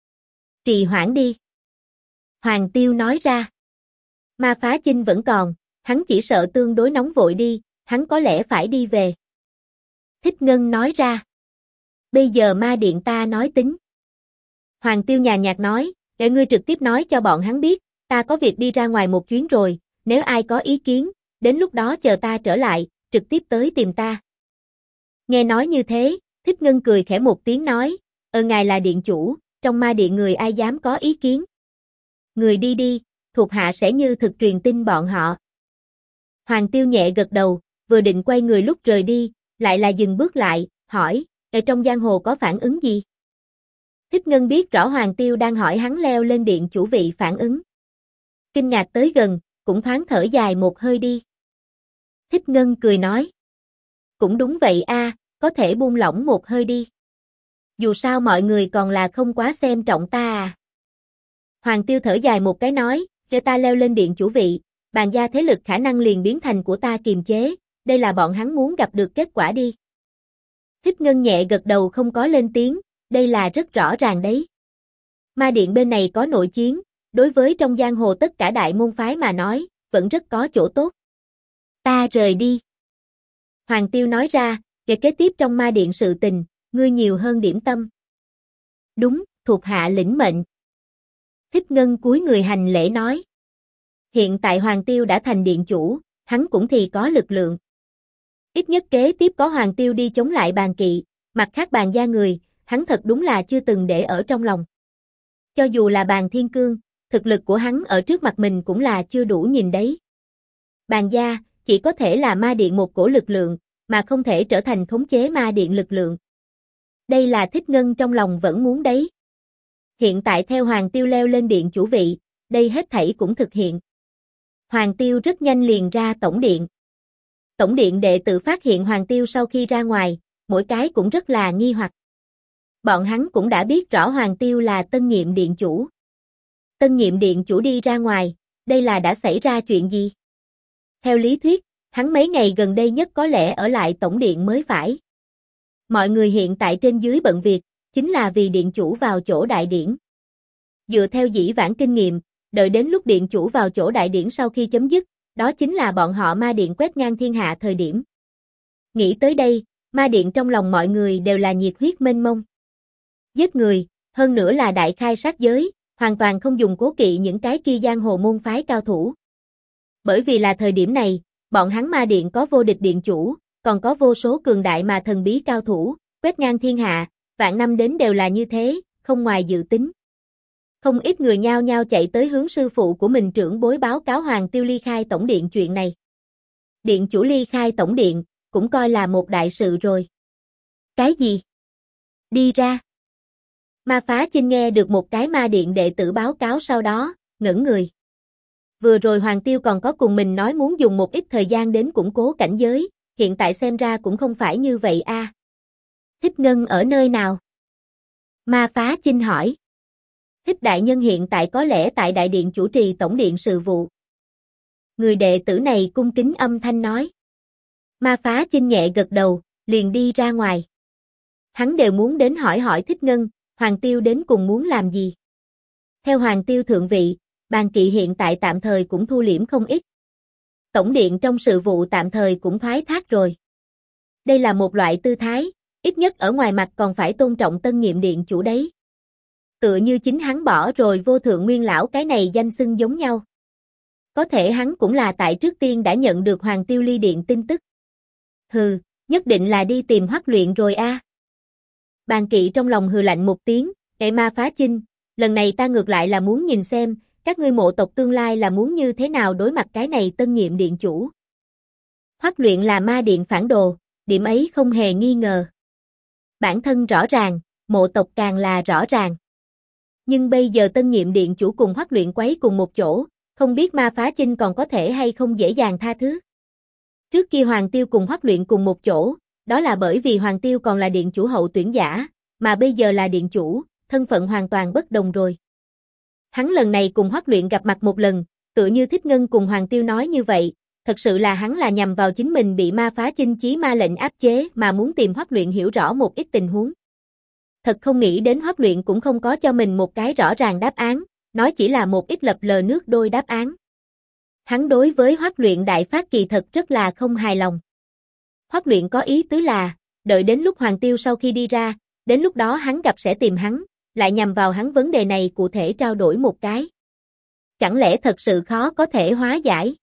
Trì hoãn đi. Hoàng Tiêu nói ra. Ma Phá Chinh vẫn còn, hắn chỉ sợ tương đối nóng vội đi, hắn có lẽ phải đi về. Thích Ngân nói ra. Bây giờ ma điện ta nói tính. Hoàng Tiêu nhàn nhạt nói, để ngươi trực tiếp nói cho bọn hắn biết, ta có việc đi ra ngoài một chuyến rồi, nếu ai có ý kiến, đến lúc đó chờ ta trở lại, trực tiếp tới tìm ta. Nghe nói như thế, Thích Ngân cười khẽ một tiếng nói, ngài là điện chủ, trong ma điện người ai dám có ý kiến. Người đi đi, thuộc hạ sẽ như thực truyền tin bọn họ. Hoàng Tiêu nhẹ gật đầu, vừa định quay người lúc rời đi, lại là dừng bước lại, hỏi, ở trong giang hồ có phản ứng gì? Thích Ngân biết rõ Hoàng Tiêu đang hỏi hắn leo lên điện chủ vị phản ứng. Kinh ngạc tới gần, cũng thoáng thở dài một hơi đi. Thích Ngân cười nói. Cũng đúng vậy a, có thể buông lỏng một hơi đi. Dù sao mọi người còn là không quá xem trọng ta à. Hoàng Tiêu thở dài một cái nói, cho ta leo lên điện chủ vị, bàn gia thế lực khả năng liền biến thành của ta kiềm chế, đây là bọn hắn muốn gặp được kết quả đi. Thích Ngân nhẹ gật đầu không có lên tiếng, đây là rất rõ ràng đấy. Ma điện bên này có nội chiến, đối với trong giang hồ tất cả đại môn phái mà nói, vẫn rất có chỗ tốt. Ta rời đi. Hoàng Tiêu nói ra, và kế tiếp trong ma điện sự tình, ngươi nhiều hơn điểm tâm. Đúng, thuộc hạ lĩnh mệnh. Thích Ngân cúi người hành lễ nói. Hiện tại Hoàng Tiêu đã thành điện chủ, hắn cũng thì có lực lượng. Ít nhất kế tiếp có Hoàng Tiêu đi chống lại Bàn Kỵ, mặt khác Bàn gia người, hắn thật đúng là chưa từng để ở trong lòng. Cho dù là Bàn Thiên Cương, thực lực của hắn ở trước mặt mình cũng là chưa đủ nhìn đấy. Bàn gia, chỉ có thể là ma điện một cổ lực lượng, mà không thể trở thành khống chế ma điện lực lượng. Đây là Thích Ngân trong lòng vẫn muốn đấy. Hiện tại theo Hoàng Tiêu leo lên điện chủ vị, đây hết thảy cũng thực hiện. Hoàng Tiêu rất nhanh liền ra tổng điện. Tổng điện đệ tử phát hiện Hoàng Tiêu sau khi ra ngoài, mỗi cái cũng rất là nghi hoặc. Bọn hắn cũng đã biết rõ Hoàng Tiêu là tân nhiệm điện chủ. Tân nhiệm điện chủ đi ra ngoài, đây là đã xảy ra chuyện gì? Theo lý thuyết, hắn mấy ngày gần đây nhất có lẽ ở lại tổng điện mới phải. Mọi người hiện tại trên dưới bận việc, chính là vì điện chủ vào chỗ đại điển. Dựa theo dĩ vãng kinh nghiệm, đợi đến lúc điện chủ vào chỗ đại điển sau khi chấm dứt, đó chính là bọn họ ma điện quét ngang thiên hạ thời điểm. Nghĩ tới đây, ma điện trong lòng mọi người đều là nhiệt huyết mênh mông. Giết người, hơn nữa là đại khai sát giới, hoàn toàn không dùng cố kỵ những cái kia giang hồ môn phái cao thủ. Bởi vì là thời điểm này, bọn hắn ma điện có vô địch điện chủ, còn có vô số cường đại mà thần bí cao thủ, quét ngang thiên hạ, vạn năm đến đều là như thế, không ngoài dự tính. Không ít người nhao nhao chạy tới hướng sư phụ của mình trưởng bối báo cáo Hoàng Tiêu ly khai tổng điện chuyện này. Điện chủ ly khai tổng điện, cũng coi là một đại sự rồi. Cái gì? Đi ra. Ma Phá Chinh nghe được một cái ma điện đệ tử báo cáo sau đó, ngẩn người. Vừa rồi Hoàng Tiêu còn có cùng mình nói muốn dùng một ít thời gian đến củng cố cảnh giới, hiện tại xem ra cũng không phải như vậy a. Thích Ngân ở nơi nào? Ma Phá Chinh hỏi. Thích đại nhân hiện tại có lẽ tại đại điện chủ trì tổng điện sự vụ. Người đệ tử này cung kính âm thanh nói. Ma Phá Chinh nhẹ gật đầu, liền đi ra ngoài. Hắn đều muốn đến hỏi hỏi Thích Ngân, Hoàng Tiêu đến cùng muốn làm gì. Theo Hoàng Tiêu thượng vị, Bàn Kỵ hiện tại tạm thời cũng thu liễm không ít. Tổng điện trong sự vụ tạm thời cũng thoái thác rồi. Đây là một loại tư thái, ít nhất ở ngoài mặt còn phải tôn trọng tân nhiệm điện chủ đấy. Tựa như chính hắn bỏ rồi Vô Thượng Nguyên lão cái này danh xưng giống nhau. Có thể hắn cũng là tại trước tiên đã nhận được Hoàng Tiêu ly điện tin tức. Hừ, nhất định là đi tìm Hoắc Luyện rồi a. Bàn Kỵ trong lòng hừ lạnh một tiếng, Ma Phá Chinh, lần này ta ngược lại là muốn nhìn xem, các ngươi mộ tộc tương lai là muốn như thế nào đối mặt cái này tân nhiệm điện chủ. Hoắc Luyện là ma điện phản đồ, điểm ấy không hề nghi ngờ. Bản thân rõ ràng, mộ tộc càng là rõ ràng. Nhưng bây giờ tân nhiệm điện chủ cùng Hoắc Luyện quấy cùng một chỗ, không biết Ma Phá Chinh còn có thể hay không dễ dàng tha thứ. Trước kia Hoàng Tiêu cùng Hoắc Luyện cùng một chỗ, đó là bởi vì Hoàng Tiêu còn là điện chủ hậu tuyển giả, mà bây giờ là điện chủ, thân phận hoàn toàn bất đồng rồi. Hắn lần này cùng Hoắc Luyện gặp mặt một lần, tựa như Thích Ngân cùng Hoàng Tiêu nói như vậy, thật sự là hắn là nhằm vào chính mình bị ma phá chinh chí ma lệnh áp chế mà muốn tìm Hoắc Luyện hiểu rõ một ít tình huống. Thật không nghĩ đến Hoắc Luyện cũng không có cho mình một cái rõ ràng đáp án, nói chỉ là một ít lập lờ nước đôi đáp án. Hắn đối với Hoắc Luyện đại phát kỳ thật rất là không hài lòng. Hoắc Luyện có ý tứ là, đợi đến lúc Hoàng Tiêu sau khi đi ra, đến lúc đó hắn gặp sẽ tìm hắn, lại nhằm vào hắn vấn đề này cụ thể trao đổi một cái. Chẳng lẽ thật sự khó có thể hóa giải?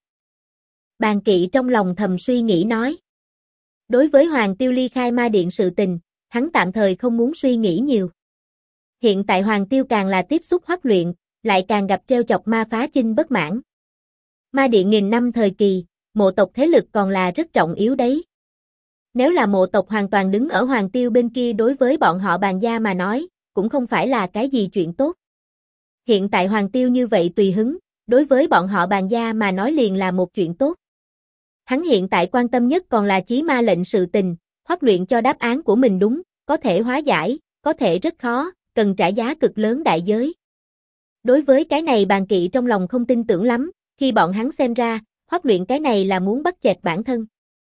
Bàn Kỵ trong lòng thầm suy nghĩ nói. Đối với Hoàng Tiêu ly khai ma điện sự tình, hắn tạm thời không muốn suy nghĩ nhiều. Hiện tại Hoàng Tiêu càng là tiếp xúc Hoắc Luyện, lại càng gặp treo chọc ma phá chinh bất mãn. Ma điện nghìn năm thời kỳ, mộ tộc thế lực còn là rất trọng yếu đấy. Nếu là mộ tộc hoàn toàn đứng ở Hoàng Tiêu bên kia đối với bọn họ Bàn gia mà nói, cũng không phải là cái gì chuyện tốt. Hiện tại Hoàng Tiêu như vậy tùy hứng, đối với bọn họ Bàn gia mà nói liền là một chuyện tốt. Hắn hiện tại quan tâm nhất còn là chí ma lệnh sự tình, Hoắc Luyện cho đáp án của mình đúng, có thể hóa giải, có thể rất khó, cần trả giá cực lớn đại giới. Đối với cái này Bàn Kỵ trong lòng không tin tưởng lắm, khi bọn hắn xem ra, Hoắc Luyện cái này là muốn bắt chẹt bản thân.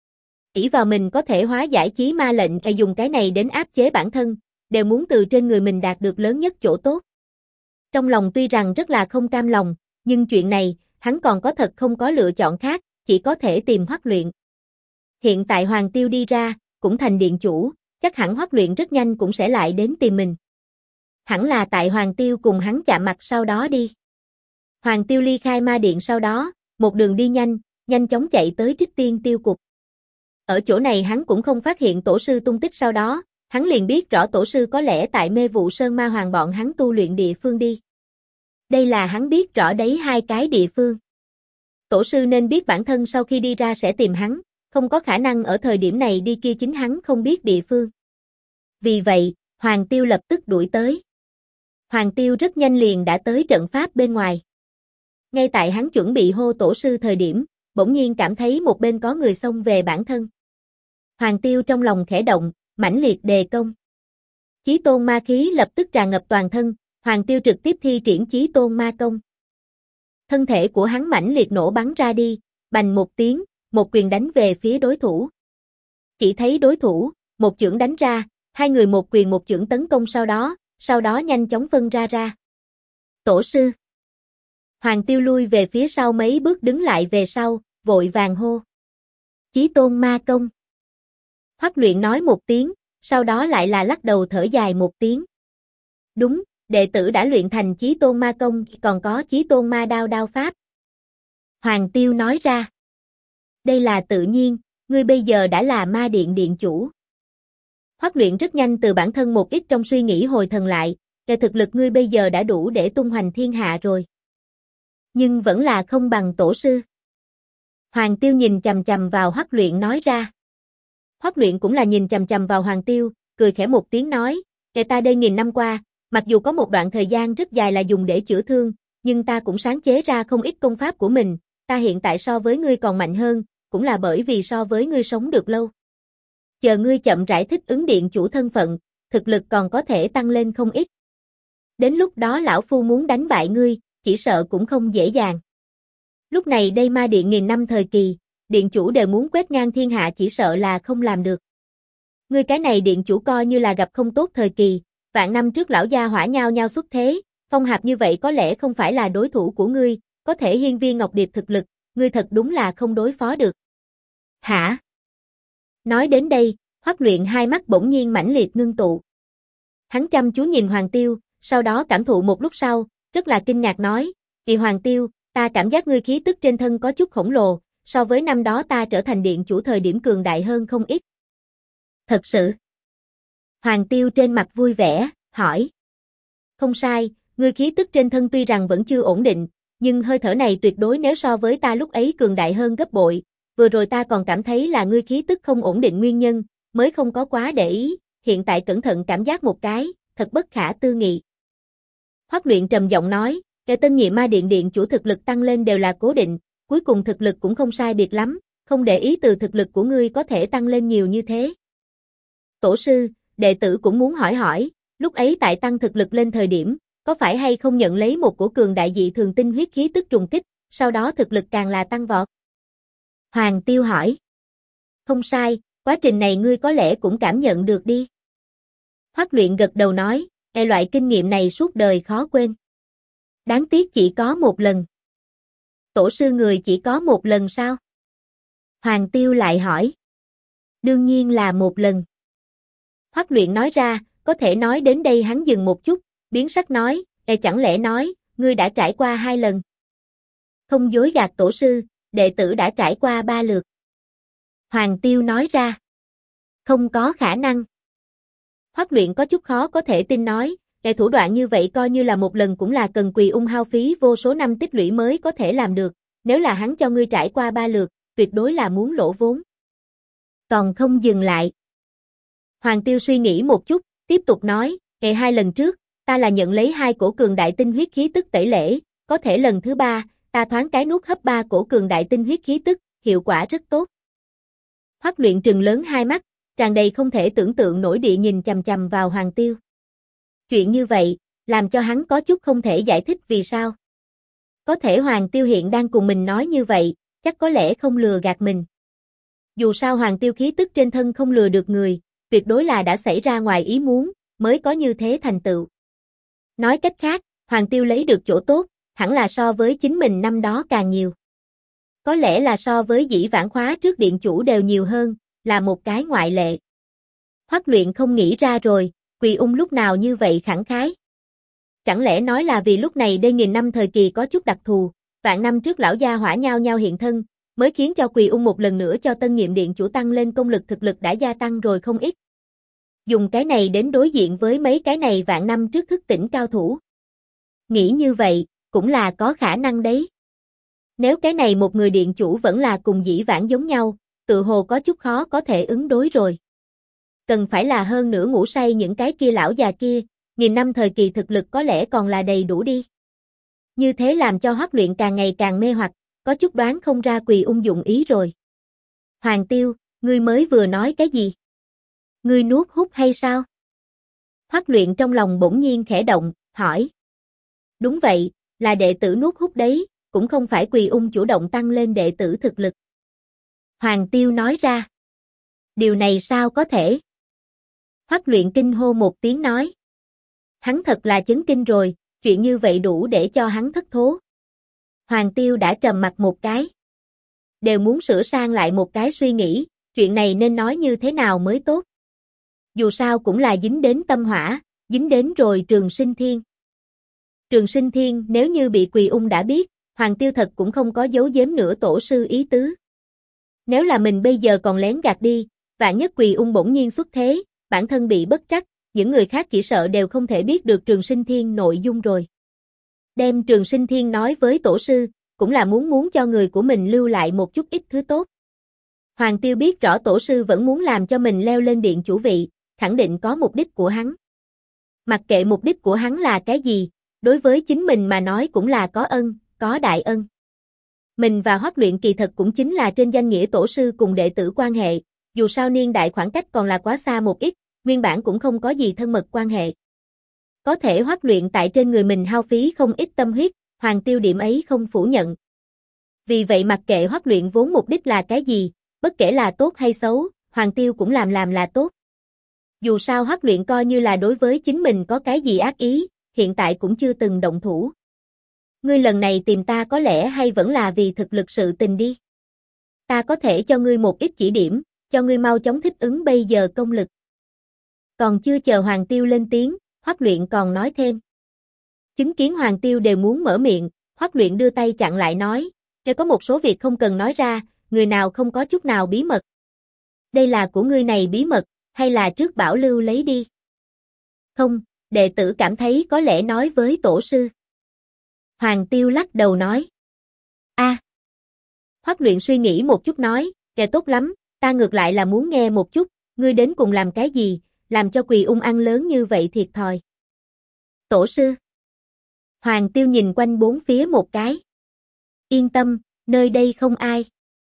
Ỷ vào mình có thể hóa giải chí ma lệnh hay dùng cái này đến áp chế bản thân, đều muốn từ trên người mình đạt được lớn nhất chỗ tốt. Trong lòng tuy rằng rất là không cam lòng, nhưng chuyện này, hắn còn có thật không có lựa chọn khác, chỉ có thể tìm Hoắc Luyện. Hiện tại Hoàng Tiêu đi ra, cũng thành điện chủ, chắc hẳn Hoắc Luyện rất nhanh cũng sẽ lại đến tìm mình. Hẳn là tại Hoàng Tiêu cùng hắn chạm mặt sau đó đi. Hoàng Tiêu ly khai ma điện sau đó, một đường đi nhanh chóng chạy tới Trích Tiên Tiêu Cục. Ở chỗ này hắn cũng không phát hiện tổ sư tung tích sau đó, hắn liền biết rõ tổ sư có lẽ tại Mê Vụ Sơn Ma Hoàng bọn hắn tu luyện địa phương đi. Đây là hắn biết rõ đấy hai cái địa phương. Tổ sư nên biết bản thân sau khi đi ra sẽ tìm hắn, không có khả năng ở thời điểm này đi kia chính hắn không biết địa phương. Vì vậy, Hoàng Tiêu lập tức đuổi tới. Hoàng Tiêu rất nhanh liền đã tới trận pháp bên ngoài. Ngay tại hắn chuẩn bị hô tổ sư thời điểm, bỗng nhiên cảm thấy một bên có người xông về bản thân. Hoàng Tiêu trong lòng khẽ động, mãnh liệt đề công. Chí tôn ma khí lập tức tràn ngập toàn thân, Hoàng Tiêu trực tiếp thi triển chí tôn ma công. Thân thể của hắn mãnh liệt nổ bắn ra đi, bành một tiếng, một quyền đánh về phía đối thủ. Chỉ thấy đối thủ, một chưởng đánh ra, hai người một quyền một chưởng tấn công sau đó nhanh chóng phân ra. Tổ sư. Hoàng Tiêu lui về phía sau mấy bước đứng lại về sau, vội vàng hô. Chí tôn ma công. Hoắc Luyện nói một tiếng, sau đó lại là lắc đầu thở dài một tiếng. Đúng, đệ tử đã luyện thành chí tôn ma công, còn có chí tôn ma đao pháp. Hoàng Tiêu nói ra. Đây là tự nhiên, ngươi bây giờ đã là ma điện điện chủ. Hoắc Luyện rất nhanh từ bản thân một ít trong suy nghĩ hồi thần lại, về thực lực ngươi bây giờ đã đủ để tung hoành thiên hạ rồi. Nhưng vẫn là không bằng tổ sư. Hoàng Tiêu nhìn chằm chằm vào Hoắc Luyện nói ra. Hoắc Luyện cũng là nhìn chằm chằm vào Hoàng Tiêu, cười khẽ một tiếng nói, ta đây nghìn năm qua, mặc dù có một đoạn thời gian rất dài là dùng để chữa thương, nhưng ta cũng sáng chế ra không ít công pháp của mình, ta hiện tại so với ngươi còn mạnh hơn, cũng là bởi vì so với ngươi sống được lâu. Chờ ngươi chậm rãi thích ứng điện chủ thân phận, thực lực còn có thể tăng lên không ít. Đến lúc đó lão phu muốn đánh bại ngươi, chỉ sợ cũng không dễ dàng. Lúc này đây ma điện nghìn năm thời kỳ, điện chủ đều muốn quét ngang thiên hạ chỉ sợ là không làm được. Ngươi cái này điện chủ coi như là gặp không tốt thời kỳ, vạn năm trước lão gia hỏa nhau nhau xuất thế, phong hạp như vậy có lẽ không phải là đối thủ của ngươi, có thể hiên viên ngọc điệp thực lực, ngươi thật đúng là không đối phó được. Hả? Nói đến đây, Hoắc Luyện hai mắt bỗng nhiên mãnh liệt ngưng tụ. Hắn chăm chú nhìn Hoàng Tiêu, sau đó cảm thụ một lúc sau, rất là kinh ngạc nói, "Kỳ Hoàng Tiêu, ta cảm giác ngươi khí tức trên thân có chút khổng lồ, so với năm đó ta trở thành điện chủ thời điểm cường đại hơn không ít." Thật sự? Hoàng Tiêu trên mặt vui vẻ, hỏi. Không sai, ngươi khí tức trên thân tuy rằng vẫn chưa ổn định, nhưng hơi thở này tuyệt đối nếu so với ta lúc ấy cường đại hơn gấp bội, vừa rồi ta còn cảm thấy là ngươi khí tức không ổn định nguyên nhân, mới không có quá để ý, hiện tại cẩn thận cảm giác một cái, thật bất khả tư nghị. Hoắc Luyện trầm giọng nói, kẻ tân nhiệm ma điện điện chủ thực lực tăng lên đều là cố định, cuối cùng thực lực cũng không sai biệt lắm, không để ý từ thực lực của ngươi có thể tăng lên nhiều như thế. Tổ sư, đệ tử cũng muốn hỏi hỏi, lúc ấy tại tăng thực lực lên thời điểm, có phải hay không nhận lấy một của cường đại dị thường tinh huyết khí tức trùng kích, sau đó thực lực càng là tăng vọt? Hoàng Tiêu hỏi. Không sai, quá trình này ngươi có lẽ cũng cảm nhận được đi. Hoắc Luyện gật đầu nói, loại kinh nghiệm này suốt đời khó quên. Đáng tiếc chỉ có một lần. Tổ sư người chỉ có một lần sao? Hoàng Tiêu lại hỏi. Đương nhiên là một lần. Hoắc Luyện nói ra, có thể nói đến đây hắn dừng một chút, biến sắc nói, chẳng lẽ nói, ngươi đã trải qua 2 lần? Không dối gạt tổ sư, đệ tử đã trải qua 3 lượt. Hoàng Tiêu nói ra. Không có khả năng. Hoắc Luyện có chút khó có thể tin nói, thủ đoạn như vậy coi như là một lần cũng là cần Quỳ Ung hao phí vô số năm tích lũy mới có thể làm được, nếu là hắn cho ngươi trải qua 3 lượt, tuyệt đối là muốn lỗ vốn. Còn không dừng lại. Hoàng Tiêu suy nghĩ một chút, tiếp tục nói, 2 lần trước, ta là nhận lấy 2 cổ cường đại tinh huyết khí tức tẩy lễ, có thể lần thứ 3, ta thoáng cái nuốt hấp 3 cổ cường đại tinh huyết khí tức, hiệu quả rất tốt. Hoắc Luyện trừng lớn hai mắt, tràn đầy không thể tưởng tượng nổi địa nhìn chằm chằm vào Hoàng Tiêu. Chuyện như vậy, làm cho hắn có chút không thể giải thích vì sao. Có thể Hoàng Tiêu hiện đang cùng mình nói như vậy, chắc có lẽ không lừa gạt mình. Dù sao Hoàng Tiêu khí tức trên thân không lừa được người, tuyệt đối là đã xảy ra ngoài ý muốn, mới có như thế thành tựu. Nói cách khác, Hoàng Tiêu lấy được chỗ tốt, hẳn là so với chính mình năm đó càng nhiều. Có lẽ là so với dĩ vãng khóa trước điện chủ đều nhiều hơn, là một cái ngoại lệ. Hoắc Luyện không nghĩ ra rồi, Quỳ Ung lúc nào như vậy khẳng khái. Chẳng lẽ nói là vì lúc này đây nghìn năm thời kỳ có chút đặc thù, vạn năm trước lão gia hỏa nhau nhau hiện thân, mới khiến cho Quỳ Ung một lần nữa cho tân nhiệm điện chủ tăng lên công lực thực lực đã gia tăng rồi không ít. Dùng cái này đến đối diện với mấy cái này vạn năm trước thức tỉnh cao thủ. Nghĩ như vậy, cũng là có khả năng đấy. Nếu cái này một người điện chủ vẫn là cùng dĩ vãng giống nhau, tự hồ có chút khó có thể ứng đối rồi. Cần phải là hơn nữa ngủ say những cái kia lão già kia, nghìn năm thời kỳ thực lực có lẽ còn là đầy đủ đi. Như thế làm cho Hoắc Luyện càng ngày càng mê hoặc, có chút đoán không ra Quỳ Ung dụng ý rồi. Hoàng Tiêu, ngươi mới vừa nói cái gì? Ngươi nuốt hút hay sao? Hoắc Luyện trong lòng bỗng nhiên khẽ động, hỏi. Đúng vậy, là đệ tử nuốt hút đấy, cũng không phải Quỳ Ung chủ động tăng lên đệ tử thực lực. Hoàng Tiêu nói ra. Điều này sao có thể? Hoắc Luyện kinh hô một tiếng nói. Hắn thật là chấn kinh rồi, chuyện như vậy đủ để cho hắn thất thố. Hoàng Tiêu đã trầm mặt một cái. Đều muốn sửa sang lại một cái suy nghĩ, chuyện này nên nói như thế nào mới tốt. Dù sao cũng là dính đến tâm hỏa, dính đến rồi Trường Sinh Thiên. Trường Sinh Thiên nếu như bị Quỳ Ung đã biết, Hoàng Tiêu thật cũng không có giấu giếm nữa tổ sư ý tứ. Nếu là mình bây giờ còn lén gạt đi, vạn nhất Quỳ Ung bỗng nhiên xuất thế, bản thân bị bất trắc, những người khác chỉ sợ đều không thể biết được Trường Sinh Thiên nội dung rồi. Đem Trường Sinh Thiên nói với tổ sư, cũng là muốn cho người của mình lưu lại một chút ít thứ tốt. Hoàng Tiêu biết rõ tổ sư vẫn muốn làm cho mình leo lên điện chủ vị, khẳng định có mục đích của hắn. Mặc kệ mục đích của hắn là cái gì, đối với chính mình mà nói cũng là có ân, có đại ân. Mình và Hoắc Luyện kỳ thật cũng chính là trên danh nghĩa tổ sư cùng đệ tử quan hệ, dù sao niên đại khoảng cách còn là quá xa một ít, nguyên bản cũng không có gì thân mật quan hệ. Có thể Hoắc Luyện tại trên người mình hao phí không ít tâm huyết, Hoàng Tiêu điểm ấy không phủ nhận. Vì vậy mặc kệ Hoắc Luyện vốn mục đích là cái gì, bất kể là tốt hay xấu, Hoàng Tiêu cũng làm là tốt. Dù sao Hoắc Luyện coi như là đối với chính mình có cái gì ác ý, hiện tại cũng chưa từng động thủ. Ngươi lần này tìm ta có lẽ hay vẫn là vì thực lực sự tình đi. Ta có thể cho ngươi một ít chỉ điểm, cho ngươi mau chóng thích ứng bây giờ công lực. Còn chưa chờ Hoàng Tiêu lên tiếng, Hoắc Luyện còn nói thêm. Chứng kiến Hoàng Tiêu đều muốn mở miệng, Hoắc Luyện đưa tay chặn lại nói, nếu có một số việc không cần nói ra, người nào không có chút nào bí mật. Đây là của ngươi này bí mật, hay là trước bảo lưu lấy đi? Không, đệ tử cảm thấy có lẽ nói với tổ sư. Hoàng Tiêu lắc đầu nói. Hoắc Luyện suy nghĩ một chút nói, kệ tốt lắm, ta ngược lại là muốn nghe một chút, ngươi đến cùng làm cái gì, làm cho Quỳ Ung ăn lớn như vậy thiệt thòi. Tổ sư. Hoàng Tiêu nhìn quanh bốn phía một cái. Yên tâm, nơi đây không ai.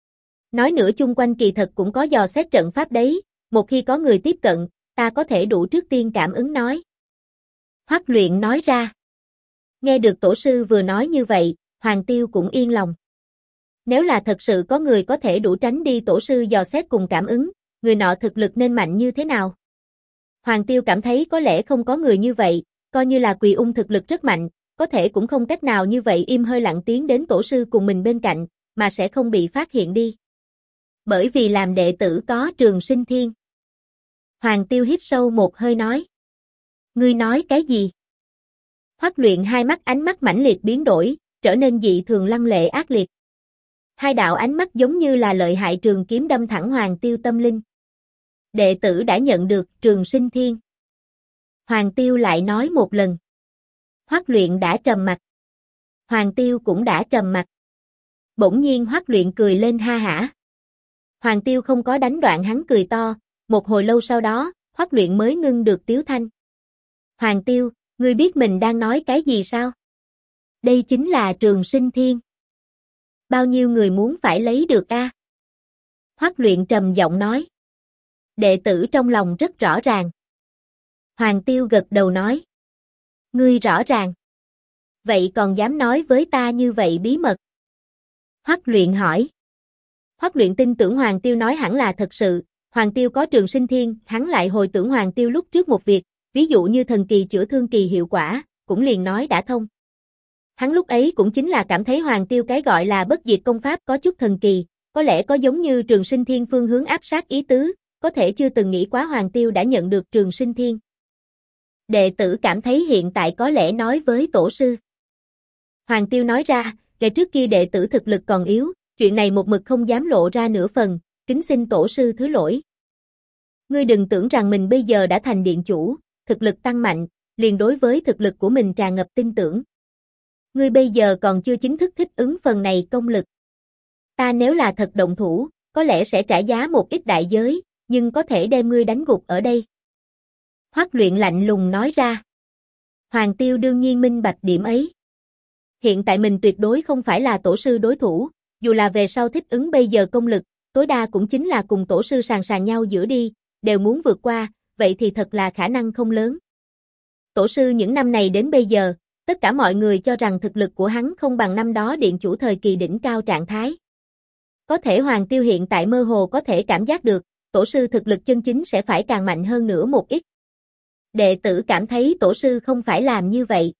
Nói nữa chung quanh kỳ thật cũng có dò xét trận pháp đấy, một khi có người tiếp cận, ta có thể đủ trước tiên cảm ứng nói. Hoắc Luyện nói ra. Nghe được tổ sư vừa nói như vậy, Hoàng Tiêu cũng yên lòng. Nếu là thật sự có người có thể đủ tránh đi tổ sư dò xét cùng cảm ứng, người nọ thực lực nên mạnh như thế nào? Hoàng Tiêu cảm thấy có lẽ không có người như vậy, coi như là Quỳ Ung thực lực rất mạnh, có thể cũng không cách nào như vậy im hơi lặng tiếng đến tổ sư cùng mình bên cạnh, mà sẽ không bị phát hiện đi. Bởi vì làm đệ tử có Trường Sinh Thiên. Hoàng Tiêu hít sâu một hơi nói. Ngươi nói cái gì? Hoắc Luyện hai mắt ánh mắt mãnh liệt biến đổi, trở nên dị thường lăng lệ ác liệt. Hai đạo ánh mắt giống như là lợi hại trường kiếm đâm thẳng Hoàng Tiêu tâm linh. Đệ tử đã nhận được Trường Sinh Thiên. Hoàng Tiêu lại nói một lần. Hoắc Luyện đã trầm mặt. Hoàng Tiêu cũng đã trầm mặt. Bỗng nhiên Hoắc Luyện cười lên ha hả. Hoàng Tiêu không có đánh đoạn hắn cười to, một hồi lâu sau đó, Hoắc Luyện mới ngưng được tiếu thanh. Hoàng Tiêu, ngươi biết mình đang nói cái gì sao? Đây chính là Trường Sinh Thiên. Bao nhiêu người muốn phải lấy được a? Hoắc Luyện trầm giọng nói. Đệ tử trong lòng rất rõ ràng. Hoàng Tiêu gật đầu nói. Ngươi rõ ràng. Vậy còn dám nói với ta như vậy bí mật? Hoắc Luyện hỏi. Hoắc Luyện tin tưởng Hoàng Tiêu nói hẳn là thật sự, Hoàng Tiêu có Trường Sinh Thiên, hắn lại hồi tưởng Hoàng Tiêu lúc trước một việc, ví dụ như thần kỳ chữa thương kỳ hiệu quả, cũng liền nói đã thông. Hắn lúc ấy cũng chính là cảm thấy Hoàng Tiêu cái gọi là bất diệt công pháp có chút thần kỳ, có lẽ có giống như Trường Sinh Thiên phương hướng áp sát ý tứ, có thể chưa từng nghĩ quá Hoàng Tiêu đã nhận được Trường Sinh Thiên. Đệ tử cảm thấy hiện tại có lẽ nói với tổ sư. Hoàng Tiêu nói ra, ngày trước kia đệ tử thực lực còn yếu, chuyện này một mực không dám lộ ra nửa phần, kính xin tổ sư thứ lỗi. Ngươi đừng tưởng rằng mình bây giờ đã thành điện chủ, thực lực tăng mạnh, liền đối với thực lực của mình tràn ngập tin tưởng. Ngươi bây giờ còn chưa chính thức thích ứng phần này công lực. Ta nếu là thật động thủ, có lẽ sẽ trả giá một ít đại giới, nhưng có thể đem ngươi đánh gục ở đây. Hoắc Luyện lạnh lùng nói ra. Hoàng Tiêu đương nhiên minh bạch điểm ấy. Hiện tại mình tuyệt đối không phải là tổ sư đối thủ, dù là về sau thích ứng bây giờ công lực, tối đa cũng chính là cùng tổ sư sàn sàn nhau giữa đi, đều muốn vượt qua, vậy thì thật là khả năng không lớn. Tổ sư những năm này đến bây giờ, tất cả mọi người cho rằng thực lực của hắn không bằng năm đó điện chủ thời kỳ đỉnh cao trạng thái. Có thể Hoàng Tiêu hiện tại mơ hồ có thể cảm giác được, tổ sư thực lực chân chính sẽ phải càng mạnh hơn nữa một ít. Đệ tử cảm thấy tổ sư không phải làm như vậy.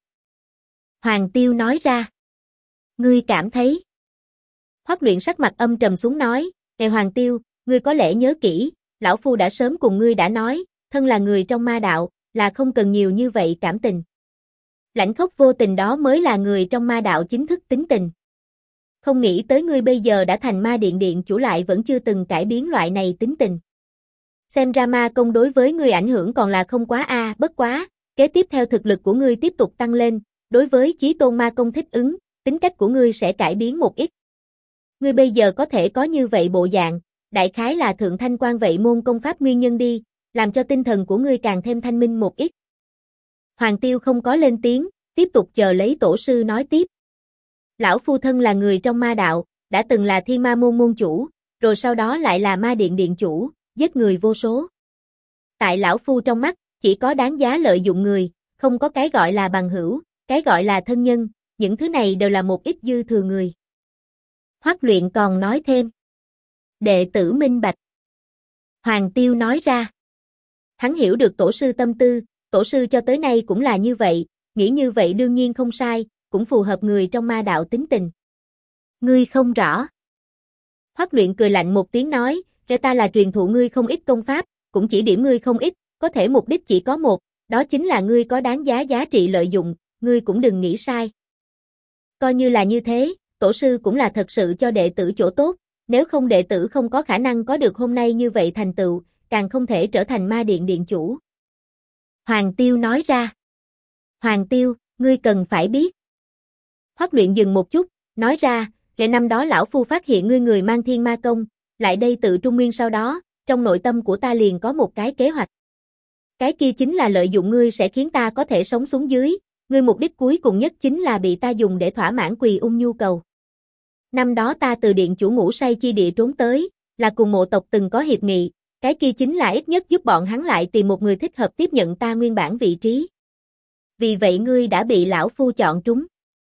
Hoàng Tiêu nói ra. Ngươi cảm thấy? Hoắc Luyện sắc mặt âm trầm xuống nói, Này Hoàng Tiêu, ngươi có lẽ nhớ kỹ, lão phu đã sớm cùng ngươi đã nói, thân là người trong ma đạo, là không cần nhiều như vậy cảm tình. Lãnh khốc vô tình đó mới là người trong ma đạo chính thức tính tình. Không nghĩ tới ngươi bây giờ đã thành ma điện điện chủ lại vẫn chưa từng cải biến loại này tính tình. Xem ra ma công đối với ngươi ảnh hưởng còn là không quá bất quá, kế tiếp theo thực lực của ngươi tiếp tục tăng lên, đối với chí tôn ma công thích ứng, tính cách của ngươi sẽ cải biến một ít. Ngươi bây giờ có thể có như vậy bộ dạng, đại khái là thượng thanh quan vậy môn công pháp nguyên nhân đi, làm cho tinh thần của ngươi càng thêm thanh minh một ít. Hoàng Tiêu không có lên tiếng, tiếp tục chờ lấy tổ sư nói tiếp. Lão phu thân là người trong ma đạo, đã từng là thiên ma môn môn chủ, rồi sau đó lại là ma điện điện chủ, giết người vô số. Tại lão phu trong mắt, chỉ có đáng giá lợi dụng người, không có cái gọi là bằng hữu, cái gọi là thân nhân, những thứ này đều là một ít dư thừa người. Hoắc Luyện còn nói thêm. Đệ tử minh bạch. Hoàng Tiêu nói ra. Hắn hiểu được tổ sư tâm tư, tổ sư cho tới nay cũng là như vậy, nghĩ như vậy đương nhiên không sai, cũng phù hợp người trong ma đạo tính tình. Ngươi không rõ. Hoắc Luyện cười lạnh một tiếng nói, kể ta là truyền thụ ngươi không ít công pháp, cũng chỉ điểm ngươi không ít, có thể mục đích chỉ có một, đó chính là ngươi có đáng giá giá trị lợi dụng, ngươi cũng đừng nghĩ sai. Coi như là như thế, tổ sư cũng là thật sự cho đệ tử chỗ tốt, nếu không đệ tử không có khả năng có được hôm nay như vậy thành tựu, càng không thể trở thành ma điện điện chủ. Hoàng Tiêu nói ra. Hoàng Tiêu, ngươi cần phải biết. Hoắc Luyện dừng một chút, nói ra, kể năm đó lão phu phát hiện ngươi người mang thiên ma công, lại đây tự trung nguyên sau đó, trong nội tâm của ta liền có một cái kế hoạch. Cái kia chính là lợi dụng ngươi sẽ khiến ta có thể sống xuống dưới, ngươi mục đích cuối cùng nhất chính là bị ta dùng để thỏa mãn Quỳ Ung nhu cầu. Năm đó ta từ điện chủ ngủ say chi địa trốn tới, là cùng mộ tộc từng có hiệp nghị, cái kia chính là ít nhất giúp bọn hắn lại tìm một người thích hợp tiếp nhận ta nguyên bản vị trí. Vì vậy ngươi đã bị lão phu chọn trúng.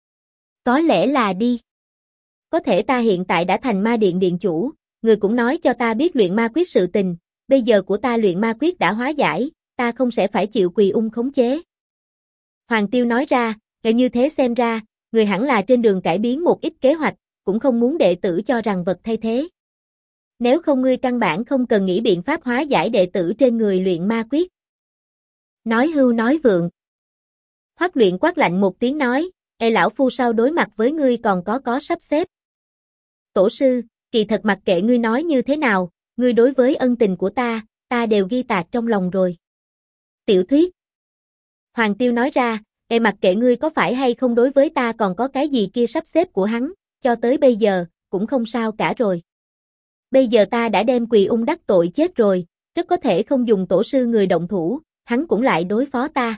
Có lẽ là đi. Có thể ta hiện tại đã thành ma điện điện chủ, người cũng nói cho ta biết luyện ma quyết sự tình, bây giờ của ta luyện ma quyết đã hóa giải, ta không sẽ phải chịu Quỳ Ung khống chế. Hoàng Tiêu nói ra, như thế xem ra, người hẳn là trên đường cải biến một ít kế hoạch, cũng không muốn đệ tử cho rằng vật thay thế. Nếu không ngươi căn bản không cần nghĩ biện pháp hóa giải đệ tử trên người luyện ma quyết. Nói hưu nói vượng. Hoắc Luyện quát lạnh một tiếng nói, lão phu sao đối mặt với ngươi còn có sắp xếp. Tổ sư, kỳ thật mặc kệ ngươi nói như thế nào, ngươi đối với ân tình của ta đều ghi tạc trong lòng rồi. Tiểu thuyết. Hoàng Tiêu nói ra, mặc kệ ngươi có phải hay không đối với ta còn có cái gì kia sắp xếp của hắn, cho tới bây giờ, cũng không sao cả rồi. Bây giờ ta đã đem Quỳ Ung đắc tội chết rồi, rất có thể không dùng tổ sư người động thủ, hắn cũng lại đối phó ta.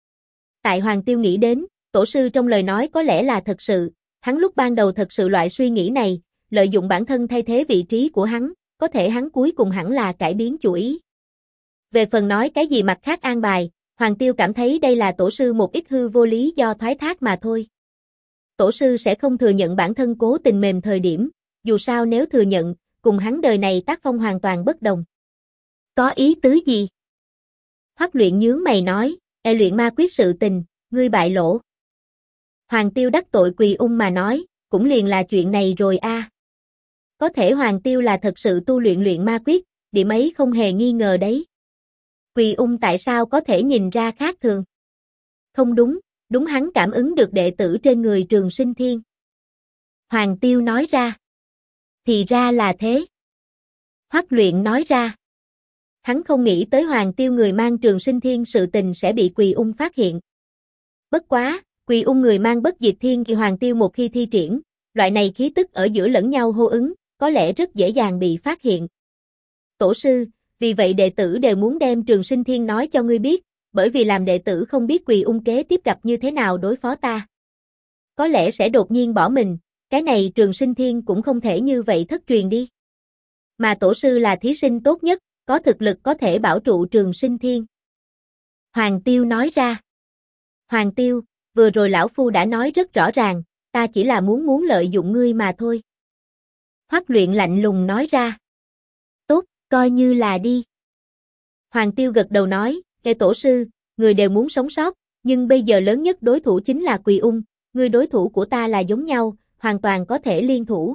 Tại Hoàng Tiêu nghĩ đến, tổ sư trong lời nói có lẽ là thật sự, hắn lúc ban đầu thật sự loại suy nghĩ này, lợi dụng bản thân thay thế vị trí của hắn, có thể hắn cuối cùng hẳn là cải biến chủ ý. Về phần nói cái gì mặt khác an bài, Hoàng Tiêu cảm thấy đây là tổ sư một ít hư vô lý do thoái thác mà thôi. Tổ sư sẽ không thừa nhận bản thân cố tình mềm thời điểm, dù sao nếu thừa nhận, cùng hắn đời này tác phong hoàn toàn bất đồng. Có ý tứ gì? Hoắc Luyện nhướng mày nói, luyện ma quyết sự tình, ngươi bại lộ. Hoàng Tiêu đắc tội Quỳ Ung mà nói, cũng liền là chuyện này rồi a. Có thể Hoàng Tiêu là thật sự tu luyện luyện ma quyết, điểm ấy không hề nghi ngờ đấy. Quỳ Ung tại sao có thể nhìn ra khác thường? Không đúng, đúng hắn cảm ứng được đệ tử trên người Trường Sinh Thiên. Hoàng Tiêu nói ra. Thì ra là thế. Hoắc Luyện nói ra. Hắn không nghĩ tới Hoàng Tiêu người mang Trường Sinh Thiên sự tình sẽ bị Quỳ Ung phát hiện. Bất quá, Quỳ Ung người mang Bất Diệt Thiên thì Hoàng Tiêu một khi thi triển, loại này khí tức ở giữa lẫn nhau hô ứng, có lẽ rất dễ dàng bị phát hiện. Tổ sư, vì vậy đệ tử đều muốn đem Trường Sinh Thiên nói cho ngươi biết, bởi vì làm đệ tử không biết Quỳ Ung kế tiếp gặp như thế nào đối phó ta. Có lẽ sẽ đột nhiên bỏ mình, cái này Trường Sinh Thiên cũng không thể như vậy thất truyền đi. Mà tổ sư là thí sinh tốt nhất, có thực lực có thể bảo trụ Trường Sinh Thiên. Hoàng Tiêu nói ra. Hoàng Tiêu, vừa rồi lão phu đã nói rất rõ ràng, ta chỉ là muốn lợi dụng ngươi mà thôi. Hoắc Luyện lạnh lùng nói ra. Tốt, coi như là đi. Hoàng Tiêu gật đầu nói, tổ sư, người đều muốn sống sót, nhưng bây giờ lớn nhất đối thủ chính là Quỳ Ung, người đối thủ của ta là giống nhau, hoàn toàn có thể liên thủ.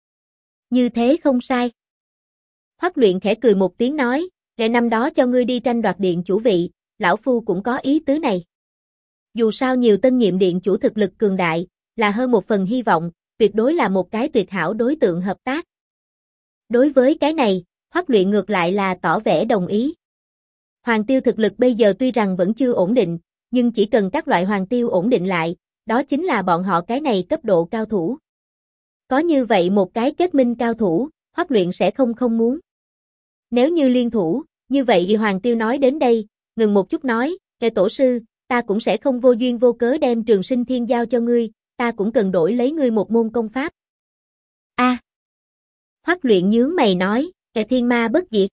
Như thế không sai. Hoắc Luyện khẽ cười một tiếng nói, năm đó cho ngươi đi tranh đoạt điện chủ vị, lão phu cũng có ý tứ này. Dù sao nhiều tân nhiệm điện chủ thực lực cường đại, là hơn một phần hy vọng, tuyệt đối là một cái tuyệt hảo đối tượng hợp tác. Đối với cái này, Hoắc Luyện ngược lại là tỏ vẻ đồng ý. Hoàng Tiêu thực lực bây giờ tuy rằng vẫn chưa ổn định, nhưng chỉ cần các loại Hoàng Tiêu ổn định lại, đó chính là bọn họ cái này cấp độ cao thủ. Có như vậy một cái kết minh cao thủ, Hoắc Luyện sẽ không muốn. Nếu như liên thủ, như vậy Hoàng Tiêu nói đến đây, ngừng một chút nói, tổ sư, ta cũng sẽ không vô duyên vô cớ đem Trường Sinh Thiên giao cho ngươi, ta cũng cần đổi lấy ngươi một môn công pháp. A. Hoắc Luyện nhướng mày nói, Thiên Ma Bất Diệt.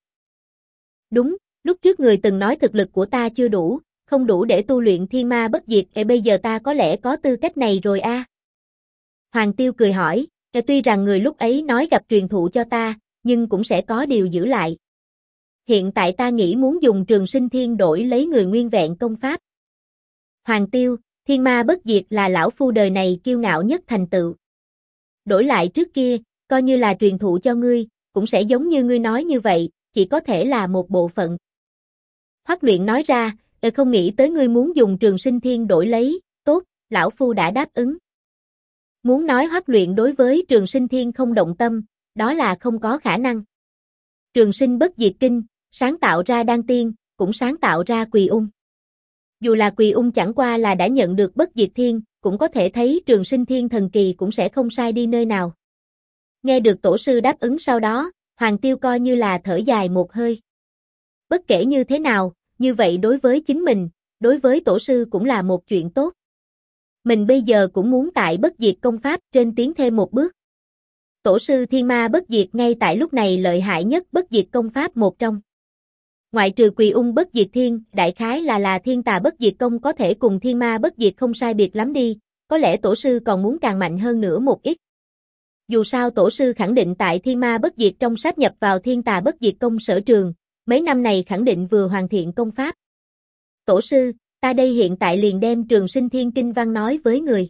Đúng, lúc trước người từng nói thực lực của ta chưa đủ, không đủ để tu luyện Thiên Ma Bất Diệt, bây giờ ta có lẽ có tư cách này rồi a. Hoàng Tiêu cười hỏi, tuy rằng người lúc ấy nói gặp truyền thụ cho ta, nhưng cũng sẽ có điều giữ lại. Hiện tại ta nghĩ muốn dùng Trường Sinh Thiên đổi lấy người nguyên vẹn công pháp. Hoàng Tiêu, Thiên Ma Bất Diệt là lão phu đời này kiêu ngạo nhất thành tựu. Đổi lại trước kia, coi như là truyền thụ cho ngươi, cũng sẽ giống như ngươi nói như vậy, chỉ có thể là một bộ phận. Hoắc Luyện nói ra, không nghĩ tới ngươi muốn dùng Trường Sinh Thiên đổi lấy, tốt, lão phu đã đáp ứng. Muốn nói Hoắc Luyện đối với Trường Sinh Thiên không động tâm, đó là không có khả năng. Trường Sinh Bất Diệt Kinh, sáng tạo ra Đan Tiên, cũng sáng tạo ra Quỳ Ung. Dù là Quỳ Ung chẳng qua là đã nhận được Bất Diệt Thiên, cũng có thể thấy Trường Sinh Thiên thần kỳ cũng sẽ không sai đi nơi nào. Nghe được tổ sư đáp ứng sau đó, Hoàng Tiêu coi như là thở dài một hơi. Bất kể như thế nào, như vậy đối với chính mình, đối với tổ sư cũng là một chuyện tốt. Mình bây giờ cũng muốn tại Bất Diệt công pháp trên tiến thêm một bước. Tổ sư Thiên Ma Bất Diệt ngay tại lúc này lợi hại nhất bất diệt công pháp một trong. Ngoại trừ Quỳ Ung Bất Diệt Thiên, đại khái là Thiên Tà Bất Diệt Công có thể cùng Thiên Ma Bất Diệt không sai biệt lắm đi, có lẽ tổ sư còn muốn càng mạnh hơn nữa một ít. Dù sao tổ sư khẳng định tại Thiên Ma Bất Diệt trong sáp nhập vào Thiên Tà Bất Diệt Công sở trường, mấy năm này khẳng định vừa hoàn thiện công pháp. Tổ sư, ta đây hiện tại liền đem Trường Sinh Thiên Kinh văn nói với người.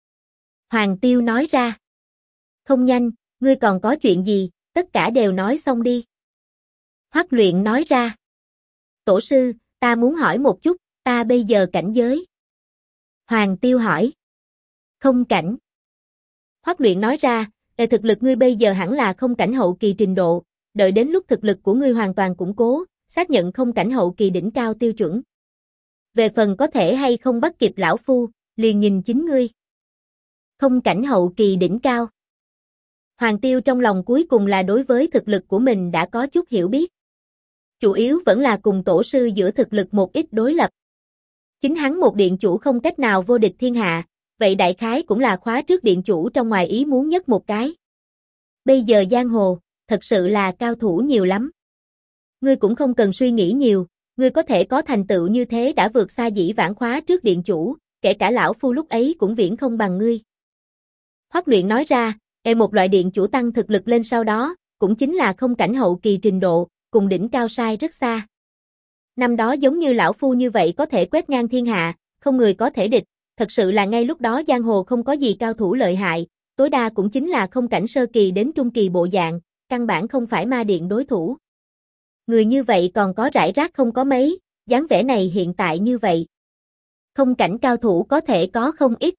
Hoàng Tiêu nói ra. Không nhanh, ngươi còn có chuyện gì, tất cả đều nói xong đi. Hoắc Luyện nói ra. Tổ sư, ta muốn hỏi một chút, ta bây giờ cảnh giới. Hoàng Tiêu hỏi. Không cảnh. Hoắc Luyện nói ra, về thực lực ngươi bây giờ hẳn là không cảnh hậu kỳ trình độ, đợi đến lúc thực lực của ngươi hoàn toàn củng cố, xác nhận không cảnh hậu kỳ đỉnh cao tiêu chuẩn. Về phần có thể hay không bắt kịp lão phu, liền nhìn chính ngươi. Không cảnh hậu kỳ đỉnh cao. Hoàng Tiêu trong lòng cuối cùng là đối với thực lực của mình đã có chút hiểu biết. Chủ yếu vẫn là cùng tổ sư giữa thực lực một ít đối lập. Chính hắn một điện chủ không cách nào vô địch thiên hạ, vậy đại khái cũng là khóa trước điện chủ trong ngoài ý muốn nhất một cái. Bây giờ giang hồ, thật sự là cao thủ nhiều lắm. Ngươi cũng không cần suy nghĩ nhiều, ngươi có thể có thành tựu như thế đã vượt xa dĩ vãng khóa trước điện chủ, kể cả lão phu lúc ấy cũng viễn không bằng ngươi. Hoắc Luyện nói ra, một loại điện chủ tăng thực lực lên sau đó, cũng chính là không cảnh hậu kỳ trình độ, cùng đỉnh cao sai rất xa. Năm đó giống như lão phu như vậy có thể quét ngang thiên hạ, không người có thể địch, thật sự là ngay lúc đó giang hồ không có gì cao thủ lợi hại, tối đa cũng chính là không cảnh sơ kỳ đến trung kỳ bộ dạng, căn bản không phải ma điện đối thủ. Người như vậy còn có rải rác không có mấy, dáng vẻ này hiện tại như vậy. Không cảnh cao thủ có thể có không ít.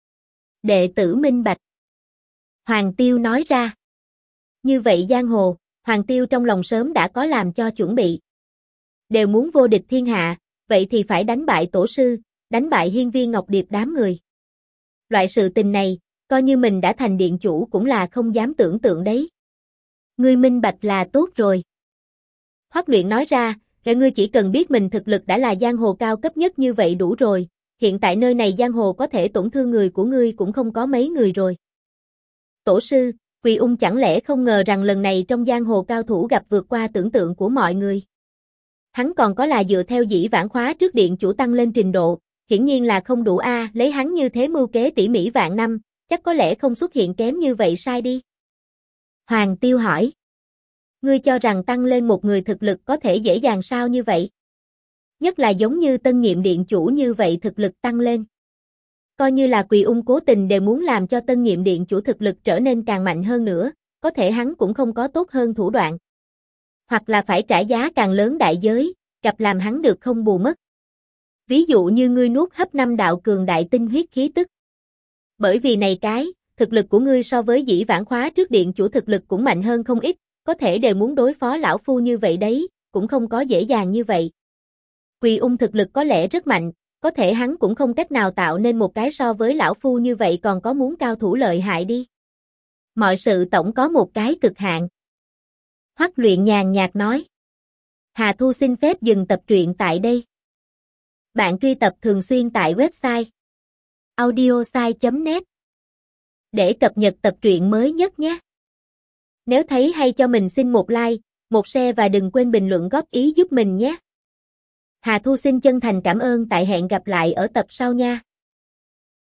Đệ tử minh bạch. Hoàng Tiêu nói ra. Như vậy giang hồ, Hoàng Tiêu trong lòng sớm đã có làm cho chuẩn bị. Đều muốn vô địch thiên hạ, vậy thì phải đánh bại tổ sư, đánh bại Hiên Viên Ngọc Điệp đám người. Loại sự tình này, coi như mình đã thành điện chủ cũng là không dám tưởng tượng đấy. Ngươi minh bạch là tốt rồi. Hoắc Luyện nói ra, ngươi chỉ cần biết mình thực lực đã là giang hồ cao cấp nhất như vậy đủ rồi, hiện tại nơi này giang hồ có thể tổn thương người của ngươi cũng không có mấy người rồi. Tổ sư, Quỳ Ung chẳng lẽ không ngờ rằng lần này trong giang hồ cao thủ gặp vượt qua tưởng tượng của mọi người. Hắn còn có là dựa theo dĩ vãng khóa trước điện chủ tăng lên trình độ, hiển nhiên là không đủ a, lấy hắn như thế mưu kế tỉ mỉ vạn năm, chắc có lẽ không xuất hiện kém như vậy sai đi. Hoàng Tiêu hỏi. Ngươi cho rằng tăng lên một người thực lực có thể dễ dàng sao như vậy? Nhất là giống như tân nhiệm điện chủ như vậy thực lực tăng lên. Coi như là Quỳ Ung cố tình đều muốn làm cho tân nhiệm điện chủ thực lực trở nên càng mạnh hơn nữa, có thể hắn cũng không có tốt hơn thủ đoạn. Hoặc là phải trả giá càng lớn đại giới, gặp làm hắn được không bù mất. Ví dụ như ngươi nuốt hấp 5 đạo cường đại tinh huyết khí tức. Bởi vì này cái, thực lực của ngươi so với dĩ vãng khóa trước điện chủ thực lực cũng mạnh hơn không ít, có thể đều muốn đối phó lão phu như vậy đấy, cũng không có dễ dàng như vậy. Quỳ Ung thực lực có lẽ rất mạnh, có thể hắn cũng không cách nào tạo nên một cái so với lão phu như vậy còn có muốn cao thủ lợi hại đi. Mọi sự tổng có một cái cực hạn. Hoắc Luyện nhàn nhạt nói. Hà Thu xin phép dừng tập truyện tại đây. Bạn truy tập thường xuyên tại website audiosai.net để cập nhật tập truyện mới nhất nhé. Nếu thấy hay cho mình xin một like, một share và đừng quên bình luận góp ý giúp mình nhé. Hà Thu xin chân thành cảm ơn, tại hẹn gặp lại ở tập sau nha.